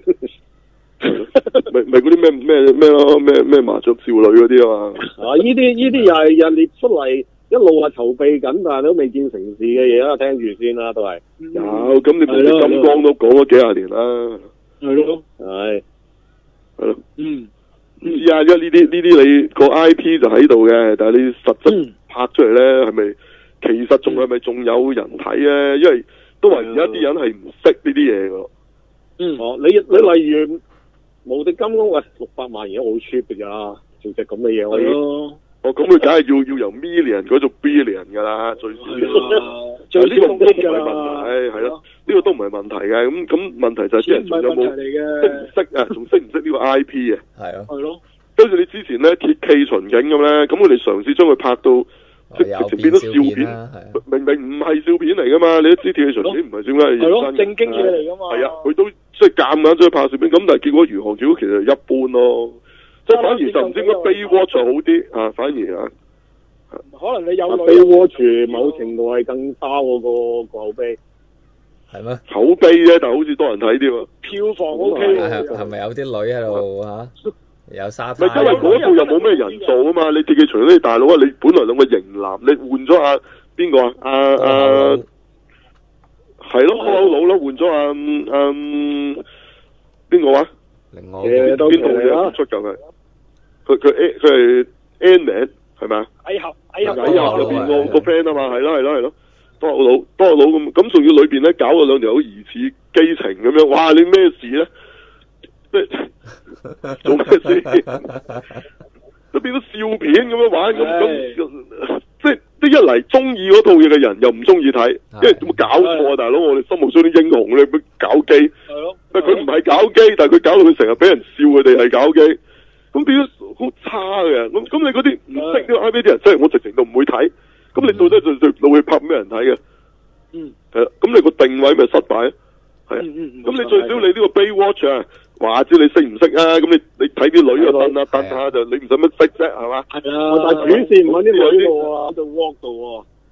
咪咪嗰啲咩咩咩咯，咩咩麻雀少女嗰啲啊嘛。啊， 呢啲呢啲又係人列出嚟，一路話籌備緊，但係都未見成事嘅嘢啦，聽住先啦，都係。 有，咁你無敵金剛都講咗幾廿年啦。 係咯。 係。 係咯。 嗯。 唔知啊，因為呢啲呢啲你個 I P 就喺度嘅，但係你實質拍出嚟咧，係咪？其實仲係咪仲有人睇咧？因為都話而家啲人係唔識呢啲嘢噶。 嗯，哦，你你例如無敵金剛，喂，六百萬而家好 cheap 㗎咋，做隻咁嘅嘢可以。哦， 咁佢梗係要要由 million 改做 billion 㗎啦，最少。 最呢個都唔係問題，係咯，呢個都唔係問題嘅。咁咁問題就係啲人仲有冇識唔識啊？仲識唔識呢個 I P 啊？ 係啊。 係咯。跟住你之前咧鐵騎巡警咁咧，咁佢哋嘗試將佢拍到。即直情變咗笑片，明明唔係笑片嚟噶嘛？你都知《鐵血巡警》唔係點解係認真正經嘢嚟噶嘛？ 係啊，佢都即係夾硬將佢拍笑片，咁但係結果如何？結果其實一般咯，即係反而就唔知點解《Baywatch》好啲啊，反而啊， 可能你有《 Baywatch》某程度係更差嗰個口碑， 係咩？ 口碑啫，但係好似多人睇啲喎。 票房 O K 喎， 係咪有啲女喺度嚇？有沙灘， 咪因為嗰套又冇咩人做啊嘛！你鐵騎除咗啲大佬啊，你本來兩個型男，你換咗阿邊個啊？阿阿係咯，多佬咯，換咗阿阿邊個話？ 另外邊套嘢出㗎佢？佢佢佢係 Ant-Man 係咪啊？ 蟻俠蟻俠蟻俠入邊個個 friend 啊嘛，係咯係咯係咯，多佬多佬咁，咁仲要裏邊咧搞咗兩條好疑似基情咁樣，哇！你咩事咧？即係做咩事？都變咗笑片咁樣玩咁咁，即係即係一嚟中意嗰套嘢嘅人又唔中意睇，因為點解搞錯啊大佬？我哋心目中啲英雄你咩搞基？係咯，佢唔係搞基，但係佢搞到佢成日俾人笑，佢哋係搞基，咁變咗好差嘅。咁咁你嗰啲唔識呢個 I P 啲人，即係我直情都唔會睇。咁你到底就就會拍咩人睇嘅？嗯，係啦。咁你個定位咪失敗啊？係啊。咁你最少你呢個 Baywatch 啊？話知你識唔識啊？咁你你睇啲女啊，蹬下蹬下就你唔使乜識啫，係嘛？ 係啊，但係主線唔揾啲女度喎，喺度 walk 度喎。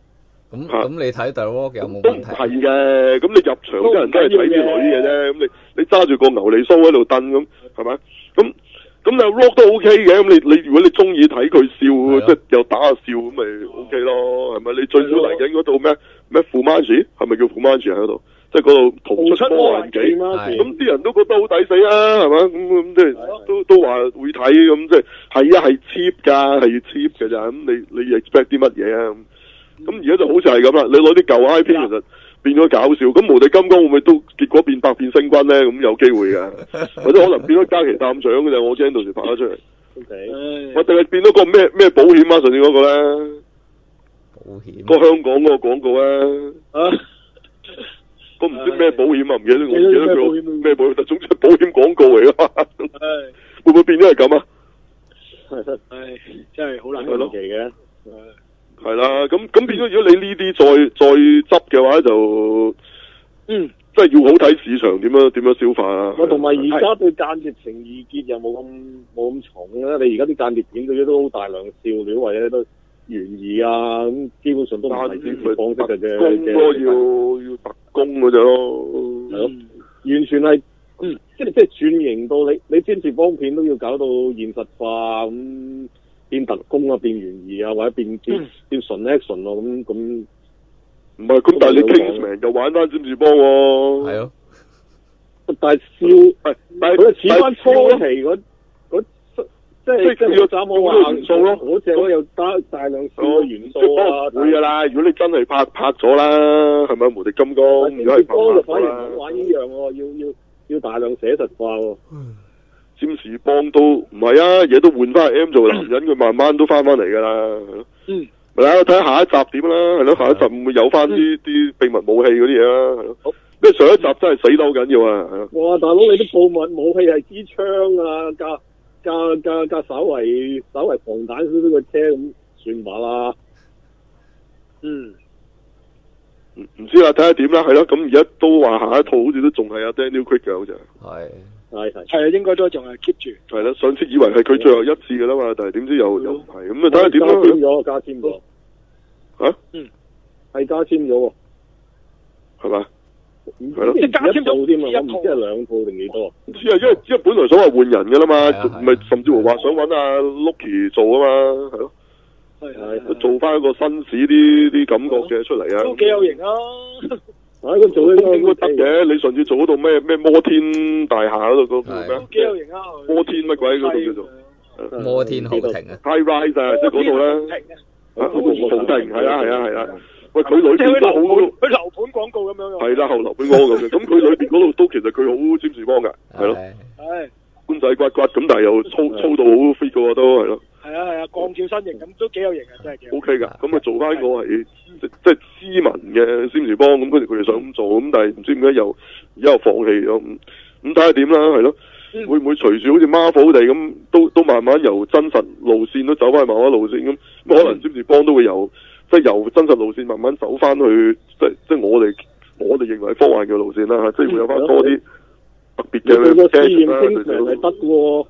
咁咁你睇 The Rock 有冇都唔問題？ 係嘅，咁你入場啲人都係睇啲女嘅啫，咁你你揸住個牛脷鬚喺度蹬咁，係咪？咁咁你 Rock 都 OK 嘅，咁你你如果你中意睇佢笑，即係又打下笑咁咪 OK 咯，係咪？你最少嚟緊嗰度咩咩 Fumanji 係咪叫 Fumanji 喺嗰度？即係嗰度逃出魔環境，咁啲人都覺得好抵死啊，係咪？咁咁即係都都話會睇，咁即係係啊係 cheap 㗎，係 cheap 㗎咋，咁你你 expect 啲乜嘢啊？咁而家就好似係咁啦，你攞啲舊 I P 其實變咗搞笑，咁無敵金剛會唔會都結果變百變星君咧？咁有機會㗎，或者可能變咗嘉琪探長㗎咋，我驚到時拍得出嚟。 Okay. 或者係變咗個咩咩保險啊？上次嗰個咧， 保險個香港嗰個廣告咧。啊都唔知咩保險啊，唔記得我唔記得佢咩保險，但總之係保險廣告嚟噶嘛。會唔會變咗係咁啊？ 唉，真係好難預期嘅。 係啦，咁咁變咗，如果你呢啲再再執嘅話，就嗯，即係要好睇市場點樣點樣消化啊。 我同埋而家對間諜情意結又冇咁冇咁重啦。你而家啲間諜片佢都好大量笑料或者都懸疑啊，咁基本上都唔係啲方式嘅啫。 攻咯，要要特工嗰隻咯， 係咯，完全係，嗯，即係即係轉型到你你占士邦片都要搞到現實化咁、嗯，變特工啊，變懸疑啊，或者變變變純 action 咯，咁咁。 唔係，咁但係你 Kingsman 又玩翻占士邦喎。 係咯。 但係笑，係但係佢係似翻初期嗰嗰。即係即係要斬我話元素咯，嗰隻我又加大量少嘅元素啊！ 會噶啦，如果你真係拍拍咗啦，係咪無敵金剛？如果係拍就反而唔玩呢樣喎，要要要大量寫實化喎。 占士邦都唔係啊，嘢都換翻 M 做男人，佢慢慢都翻翻嚟噶啦。嗯，咪睇睇下一集點啦，係咯，下一集會唔會有翻啲啲秘密武器嗰啲嘢啦？係咯。因為上一集真係死得好緊要啊！ 哇，大佬你啲秘密武器係支槍啊，加加加加稍為稍為防彈少少嘅車咁算把啦。嗯， 唔唔知啦，睇下點啦，係咯。咁而家都話下一套好似都仲係阿 Daniel Craig 嘅，好似係係係係啊，應該都仲係 keep 住。 係啦，上次以為係佢最後一次嘅啦嘛，但係點知又又唔係，咁啊睇下點啦。 加簽咗，加簽咗。 嚇？ 嗯，係加簽咗喎， 係嘛？ 係咯，即係加簽咗添啊！我唔知係兩套定幾多啊？ 唔知啊，因為因為本來想話換人嘅啦嘛，唔係甚至乎話想揾阿 Loki 做啊嘛，係咯， 係係做翻一個紳士啲啲感覺嘅出嚟啊， 都幾有型啊！ 啊，咁做應該應該得嘅，你上次做嗰度咩咩摩天大廈嗰度嗰個咩？ 都幾有型啊！ 摩天乜鬼嗰度叫做？ 摩天豪庭啊 ！High Rise 啊，即係嗰度咧。啊，豪庭係啊係啊係啊！喂，佢裏邊都好， 佢樓盤廣告咁樣。 係啦，後樓盤廣告咁嘅，咁佢裏邊嗰度都其實佢好占士邦㗎，係咯。 係。 官仔骨骨咁，但係又粗粗到好 fit 嘅喎，都係咯。 係啊係啊，鋼跳身形咁都幾有型啊，真係幾。 O K 㗎，咁啊做翻個係即即係斯文嘅占士邦，咁跟住佢哋想咁做，咁但係唔知點解又而家又放棄咗，咁咁睇下點啦，係咯。會唔會隨住好似 Marvel 地咁，都都慢慢由真實路線都走翻去某一路線咁，咁可能占士邦都會由即係由真實路線慢慢走翻去，即係即係我哋我哋認為科幻嘅路線啦，即係會有翻多啲特別嘅嘅嘢啦。 係得喎，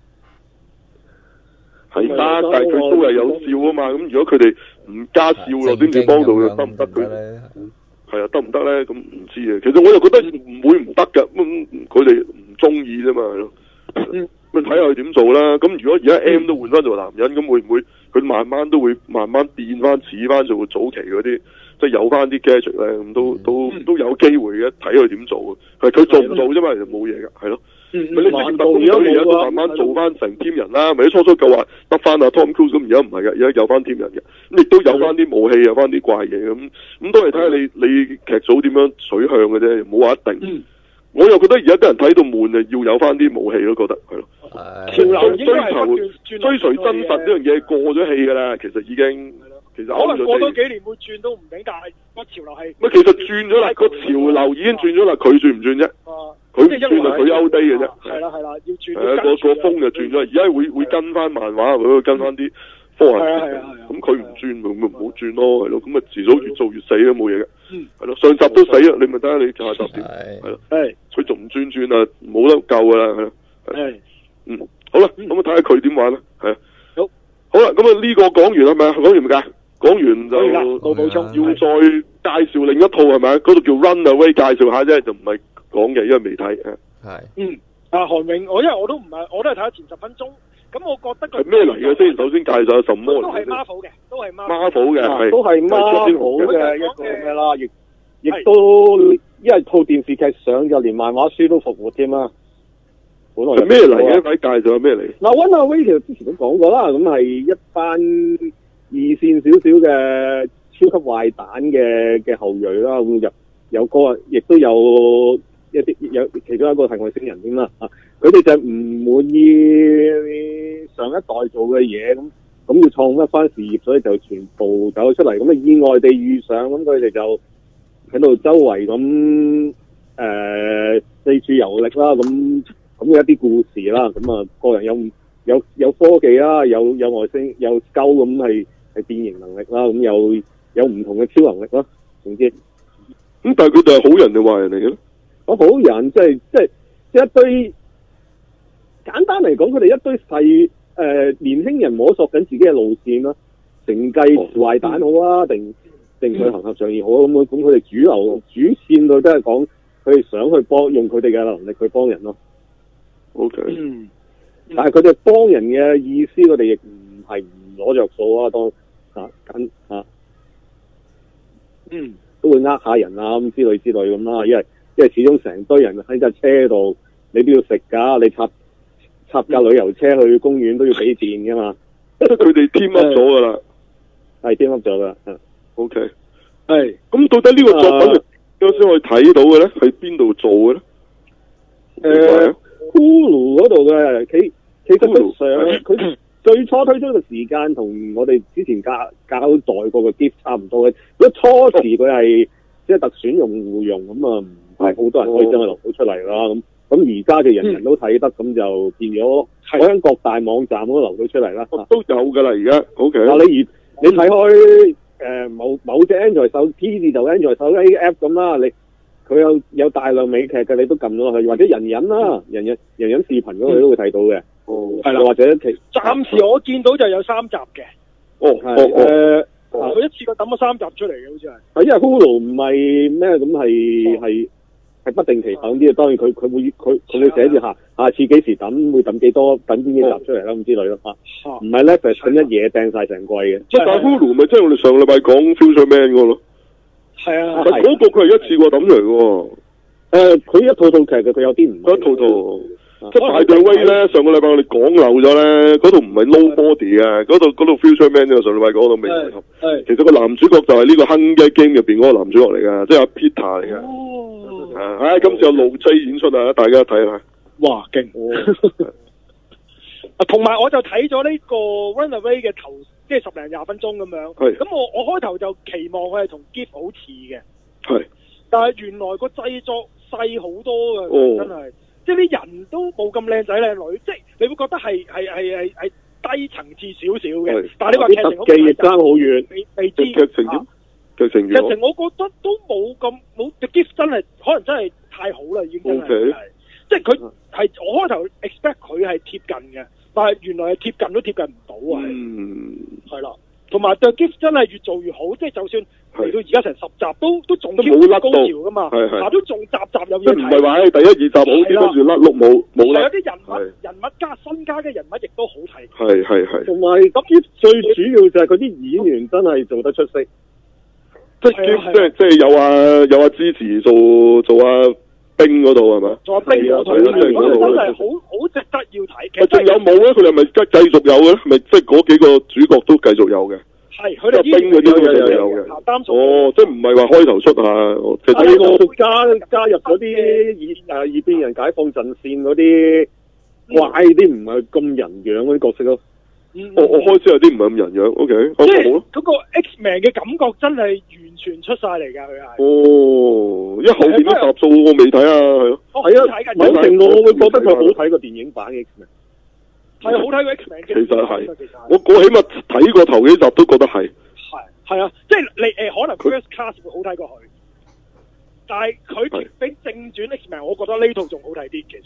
係得，但係佢都係有笑啊嘛。咁如果佢哋唔加笑落占士邦度，得唔得佢？係啊，得唔得咧？咁唔知啊。其實我又覺得唔會唔得㗎，咁佢哋唔中意啫嘛，係咯。咁睇下佢點做啦。咁如果而家 M 都換翻做男人，咁會唔會佢慢慢都會慢慢變翻似翻做早期嗰啲，即係有翻啲 gadget 咧，咁都都都有機會嘅。睇佢點做，係佢做唔做啫嘛，其實冇嘢㗎，係咯。咪你成特工隊而家都慢慢做翻成 team 人啦，咪啲初初夠話得翻阿 Tom Cruise 咁，而家唔係嘅，而家有翻 team 人嘅，咁亦都有翻啲武器，有翻啲怪嘢咁，咁都係睇下你你劇組點樣取向嘅啫，冇話一定。我又覺得而家啲人睇到悶啊，要有翻啲武器咯，覺得係咯。潮流追求追隨真實呢樣嘢過咗氣㗎啦，其實已經。其實可能過多幾年會轉都唔定，但係個潮流係。 咪其實轉咗啦，個潮流已經轉咗啦，佢轉唔轉啫？佢唔轉就佢歐低嘅啫。 係啦係啦，要轉。 係啊，個個風就轉咗，而家會會跟翻漫畫，會跟翻啲科幻。 係啊係啊係啊。咁佢唔轉咪咪唔好轉咯，係咯，咁啊遲早越做越死都冇嘢嘅。嗯。係咯，上集都死啦，你咪睇下你下集點。係。係咯。係。佢仲唔轉轉啊？冇得救㗎啦，係咯。係。嗯，好啦，咁啊睇下佢點玩啦，係啊。好。好啦，咁啊呢個講完係咪啊？講完未㗎？ 講完就冇補充， 要再介紹另一套係咪？嗰度叫 Run Away， 介紹下啫，就唔係講嘅，因為未睇。 係。 嗯。啊，韓永，我因為我都唔係，我都係睇咗前十分鐘，咁我覺得佢係咩嚟嘅先？首先介紹下什麼嚟嘅？ 都係 Marvel 嘅，都係 Marvel 嘅，係都係 Marvel 嘅一個咩啦，亦亦都因為套電視劇上就連漫畫書都復活添啦。本來係咩嚟嘅？快介紹下咩嚟？ 嗱 Run Away 其實之前都講過啦，咁係一班二線少少嘅超級壞蛋嘅嘅後裔啦，咁入有個亦都有。一啲有其中一個係外星人添啦，啊，佢哋就唔滿意上一代做嘅嘢，咁咁要創一番事業，所以就全部走咗出嚟，咁啊意外地遇上，咁佢哋就喺度周圍咁誒四處遊歷啦，咁咁有一啲故事啦，咁啊個人有有有科技啦，有有外星有鳩咁係係變形能力啦，咁有有唔同嘅超能力啦，總之咁但係佢哋係好人定壞人嚟嘅咧？ 我好人即係即係即係一堆簡單嚟講，佢哋一堆細誒、呃、年輕人摸索緊自己嘅路線啦，承繼壞蛋好啊，定定佢行俠仗義好啊，咁咁佢哋主流主線佢都係講佢哋想去幫用佢哋嘅能力去幫人咯。 O K， 嗯，但係佢哋幫人嘅意思，佢哋亦唔係唔攞着數啊，當嚇緊嚇，嗯，都會呃下人啊咁之類之類咁啦，因為。因為始終成堆人喺架車度，你都要食㗎，你插插架旅遊車去公園都要俾錢㗎嘛。 即係佢哋 team up 咗㗎啦， 係 team up 咗㗎。 O K， 係。 咁到底呢個作品點樣先可以睇到嘅咧？喺邊度做嘅咧？ 誒 Hulu 嗰度嘅，其其實佢上佢最初推出嘅時間同我哋之前交交代過嘅 gift 差唔多嘅。如果初時佢係即係特選用戶用咁啊。係好多人可以將佢流到出嚟啦，咁咁而家嘅人人都睇得，咁、嗯、就變咗我喺各大網站都流到出嚟啦。 都有㗎啦，而家 OK。 嗱，你如你睇開誒、呃、某某隻 Android 手 P 字就 Android 手機 app 咁啦，你佢有有大量美劇嘅，你都撳咗落去，或者人人啦，嗯、人人人人視頻嗰度都會睇到嘅。哦，係啦，或者其暫時我見到就有三集嘅。 哦，係誒。 佢一次過抌咗三集出嚟嘅，好似係。 係因為 Hulu 唔係咩咁係係。係不定期等啲啊，當然佢佢會佢佢會寫住下下次幾時等，會等幾多等邊幾集出嚟啦咁之類咯嚇，唔係 Netflix 咁一嘢掟晒成季嘅。 即係但係 Hulu 咪即係我哋上個禮拜講 Future Man 嗰個咯。 係啊， 但嗰個佢係一次過抌嚟喎。 誒，佢一套套劇嘅，佢有啲唔一套套。即係大隊威咧，上個禮拜我哋講漏咗咧，嗰度唔係 Nobody 啊，嗰度嗰度 Future Man 啊，上個禮拜講到未提及。其實個男主角就係呢個《Hunger Game》入邊嗰個男主角嚟㗎，即係阿 Peter 嚟㗎。哦。唉，今次有路劑演出啊，大家睇下。 哇，勁！啊，同埋我就睇咗呢個 Runaway 嘅頭，即係十零廿分鐘咁樣。係。咁我我開頭就期望佢係同 Gift 好似嘅。係。但係原來個製作細好多㗎，哦、真係。即係啲人都冇咁靚仔靚女，即係你會覺得係係係係係低層次少少嘅。但係你話劇情好技亦爭好遠， 未未知。 劇情點？劇情劇情我覺得都冇咁冇 The Gift 真係可能真係太好啦，已經真係。Okay. 即係佢係我開頭 expect 佢係貼近嘅，但係原來係貼近都貼近唔到啊！嗯，係啦。同埋 The Gift 真係越做越好，即係就算嚟到而家成十集都都仲 keep 高潮噶嘛，嗱都仲集集有嘢睇。即唔係話喺第一二集好啲，跟住甩碌冇冇啦。有啲人物人物加新加嘅人物亦都好睇。係係係。同埋 The Gift 最主要就係佢啲演員真係做得出色， 即係即係即係有啊有啊支持做做啊冰嗰度係嘛？做啊冰嗰度，嗰度真係好好值得要睇。其實仲有冇咧？佢哋係咪繼繼續有嘅？咪即係嗰幾個主角都繼續有嘅？係，佢哋冰嗰啲都有有嘅。哦，即係唔係話開頭出下？其實呢個加加入嗰啲以誒二邊人解放陣線嗰啲怪啲唔係咁人樣嗰啲角色咯。我我開始有啲唔係咁人樣。O K，即係嗰個 X-Men 嘅感覺真係完全出晒嚟㗎，佢係。哦，因為後邊啲集數我未睇啊，係咯。係啊，某程度我會覺得佢好睇過電影版嘅 X-Men。係好睇過 X-Men 嘅。其實係，我我起碼睇過頭幾集都覺得係。係係啊，即係你誒可能 First Class 會好睇過佢，但係佢比正傳 X-Men，我覺得呢套仲好睇啲，其實係。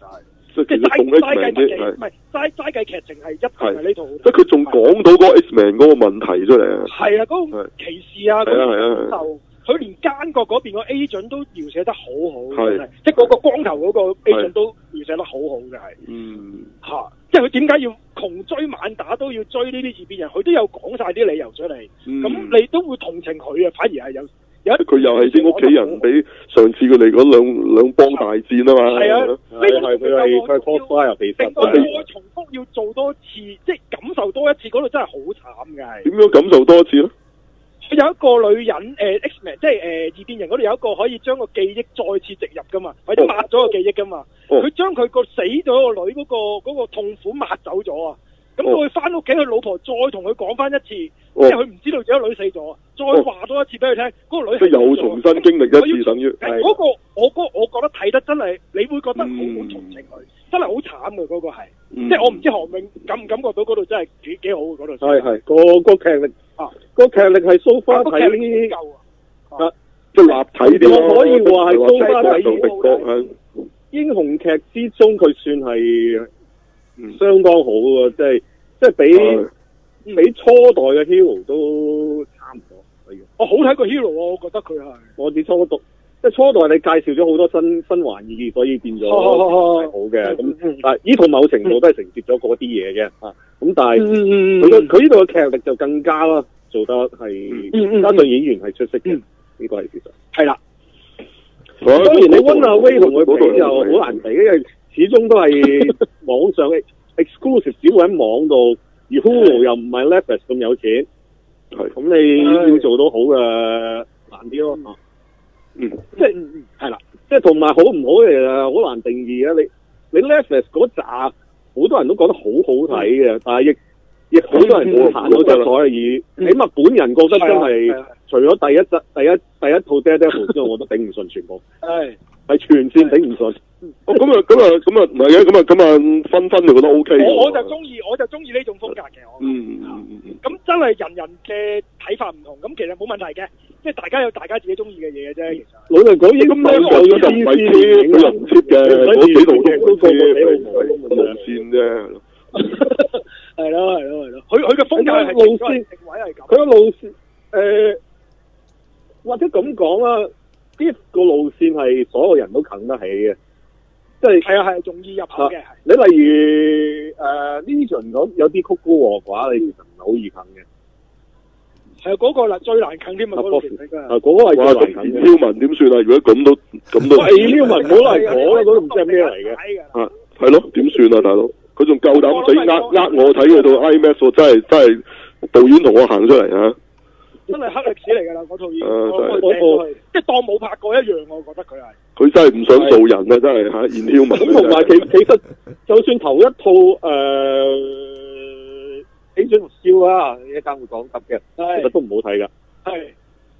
即係即係齋齋計特技， 係唔係齋齋計劇情係一定係呢套。 即係佢仲講到嗰個 X-Men 嗰個問題出嚟啊！ 係啊，嗰個歧視啊，嗰係啊係啊個感受，佢連奸角嗰邊個 agent 都描寫得好好， 係真係，即係嗰個光頭嗰個 agent 都描寫得好好嘅係。 嗯。 嚇！即係佢點解要窮追猛打都要追呢啲異變人？佢都有講晒啲理由出嚟。咁、嗯、你都會同情佢啊，反而係有有一佢又係啲屋企人俾上次佢哋嗰兩兩幫大戰啊嘛。 係啊， 呢係係佢係佢係 cosplay 啊，其實令到再重複要做多次，即係感受多一次嗰度真係好慘嘅。 點樣感受多一次咧？ 佢有一個女人，誒、呃、X-Men，即係誒異變人嗰度有一個可以將個記憶再次植入噶嘛，或者抹咗個記憶噶嘛。佢、哦、將佢個死咗個女嗰、嗰個嗰個痛苦抹走咗啊！咁佢翻屋企，佢老婆再同佢講翻一次，哦、即係佢唔知道自己個女死咗，再話多一次俾佢聽，嗰、哦嗰個女即係又重新經歷一次，等於嗰、嗰個我嗰我覺得睇得真係，你會覺得好好同情佢，真係好慘嘅嗰個係， 嗯、 即係我唔知韓永感唔感覺到嗰度真係幾幾好嘅嗰度。 係係個個劇力啊，個劇力係 so far 睇呢啲啊， 即係立體啲。 我可以話係 so far 睇英雄劇之中，佢算係相當好嘅，即係即係比比初代嘅 Hero 都差唔多。 我好睇過 Hero 啊，我覺得佢係。 我自初讀，即係初代你介紹咗好多新新玩意，所以變咗係好嘅。咁但係呢套某程度都係承接咗嗰啲嘢嘅啊。咁但係佢個佢呢度嘅劇力就更加啦，做得係加上演員係出色嘅，呢個係事實。 係啦。 當然你溫阿威同佢比就好難比，因為始終都係網上 exclusive 只會喺網度，而 Hulu 又唔係 Netflix 咁有錢，係咁你要做到好嘅難啲咯。嗯，即係係啦，即係同埋好唔好誒，好難定義啊！你你 Netflix 嗰扎好多人都覺得好好睇嘅，但係亦亦好多人冇行到質彩而起碼本人覺得真係。除咗第一集、第一第一套 Daredevil 之外，我都頂唔順全部。係係全線頂唔順。 哦，咁啊，咁啊，咁啊，唔係嘅，咁啊，咁啊，分分就覺得 O K。 我我就中意，我就中意呢種風格嘅。 嗯嗯嗯咁真係人人嘅睇法唔同，咁其實冇問題嘅，即係大家有大家自己中意嘅嘢嘅啫。其實老實講，咁樣有咗就唔係貼，佢又唔貼嘅，嗰幾套都個個路線啫。 係咯係咯係咯，佢佢嘅風格係路線定位係咁。佢個路線誒。或者咁講啦，呢個路線係所有人都啃得起嘅，即係係啊係容易入口嘅。你例如誒呢場咁有啲曲高和寡，你其實唔係好易啃嘅。係啊，嗰個嗱最難啃添啊！嗰個其實係嗰個係最難啃嘅。 標文點算啊？如果咁都咁都， 喂，標文唔好嚟講啦，嗰都唔知係咩嚟嘅。 啊，係咯，點算啊，大佬？佢仲夠膽死呃呃我睇佢到 IMAX，我真係真係導演同我行出嚟啊！真係黑歷史嚟㗎啦！嗰套嘢，我即係當冇拍過一樣，我覺得佢係。佢真係唔想做人啊！真係嚇，現挑文。 咁同埋其其實，就算頭一套誒《Agent of Shield》啦，一間會講得嘅，其實都唔好睇㗎。係。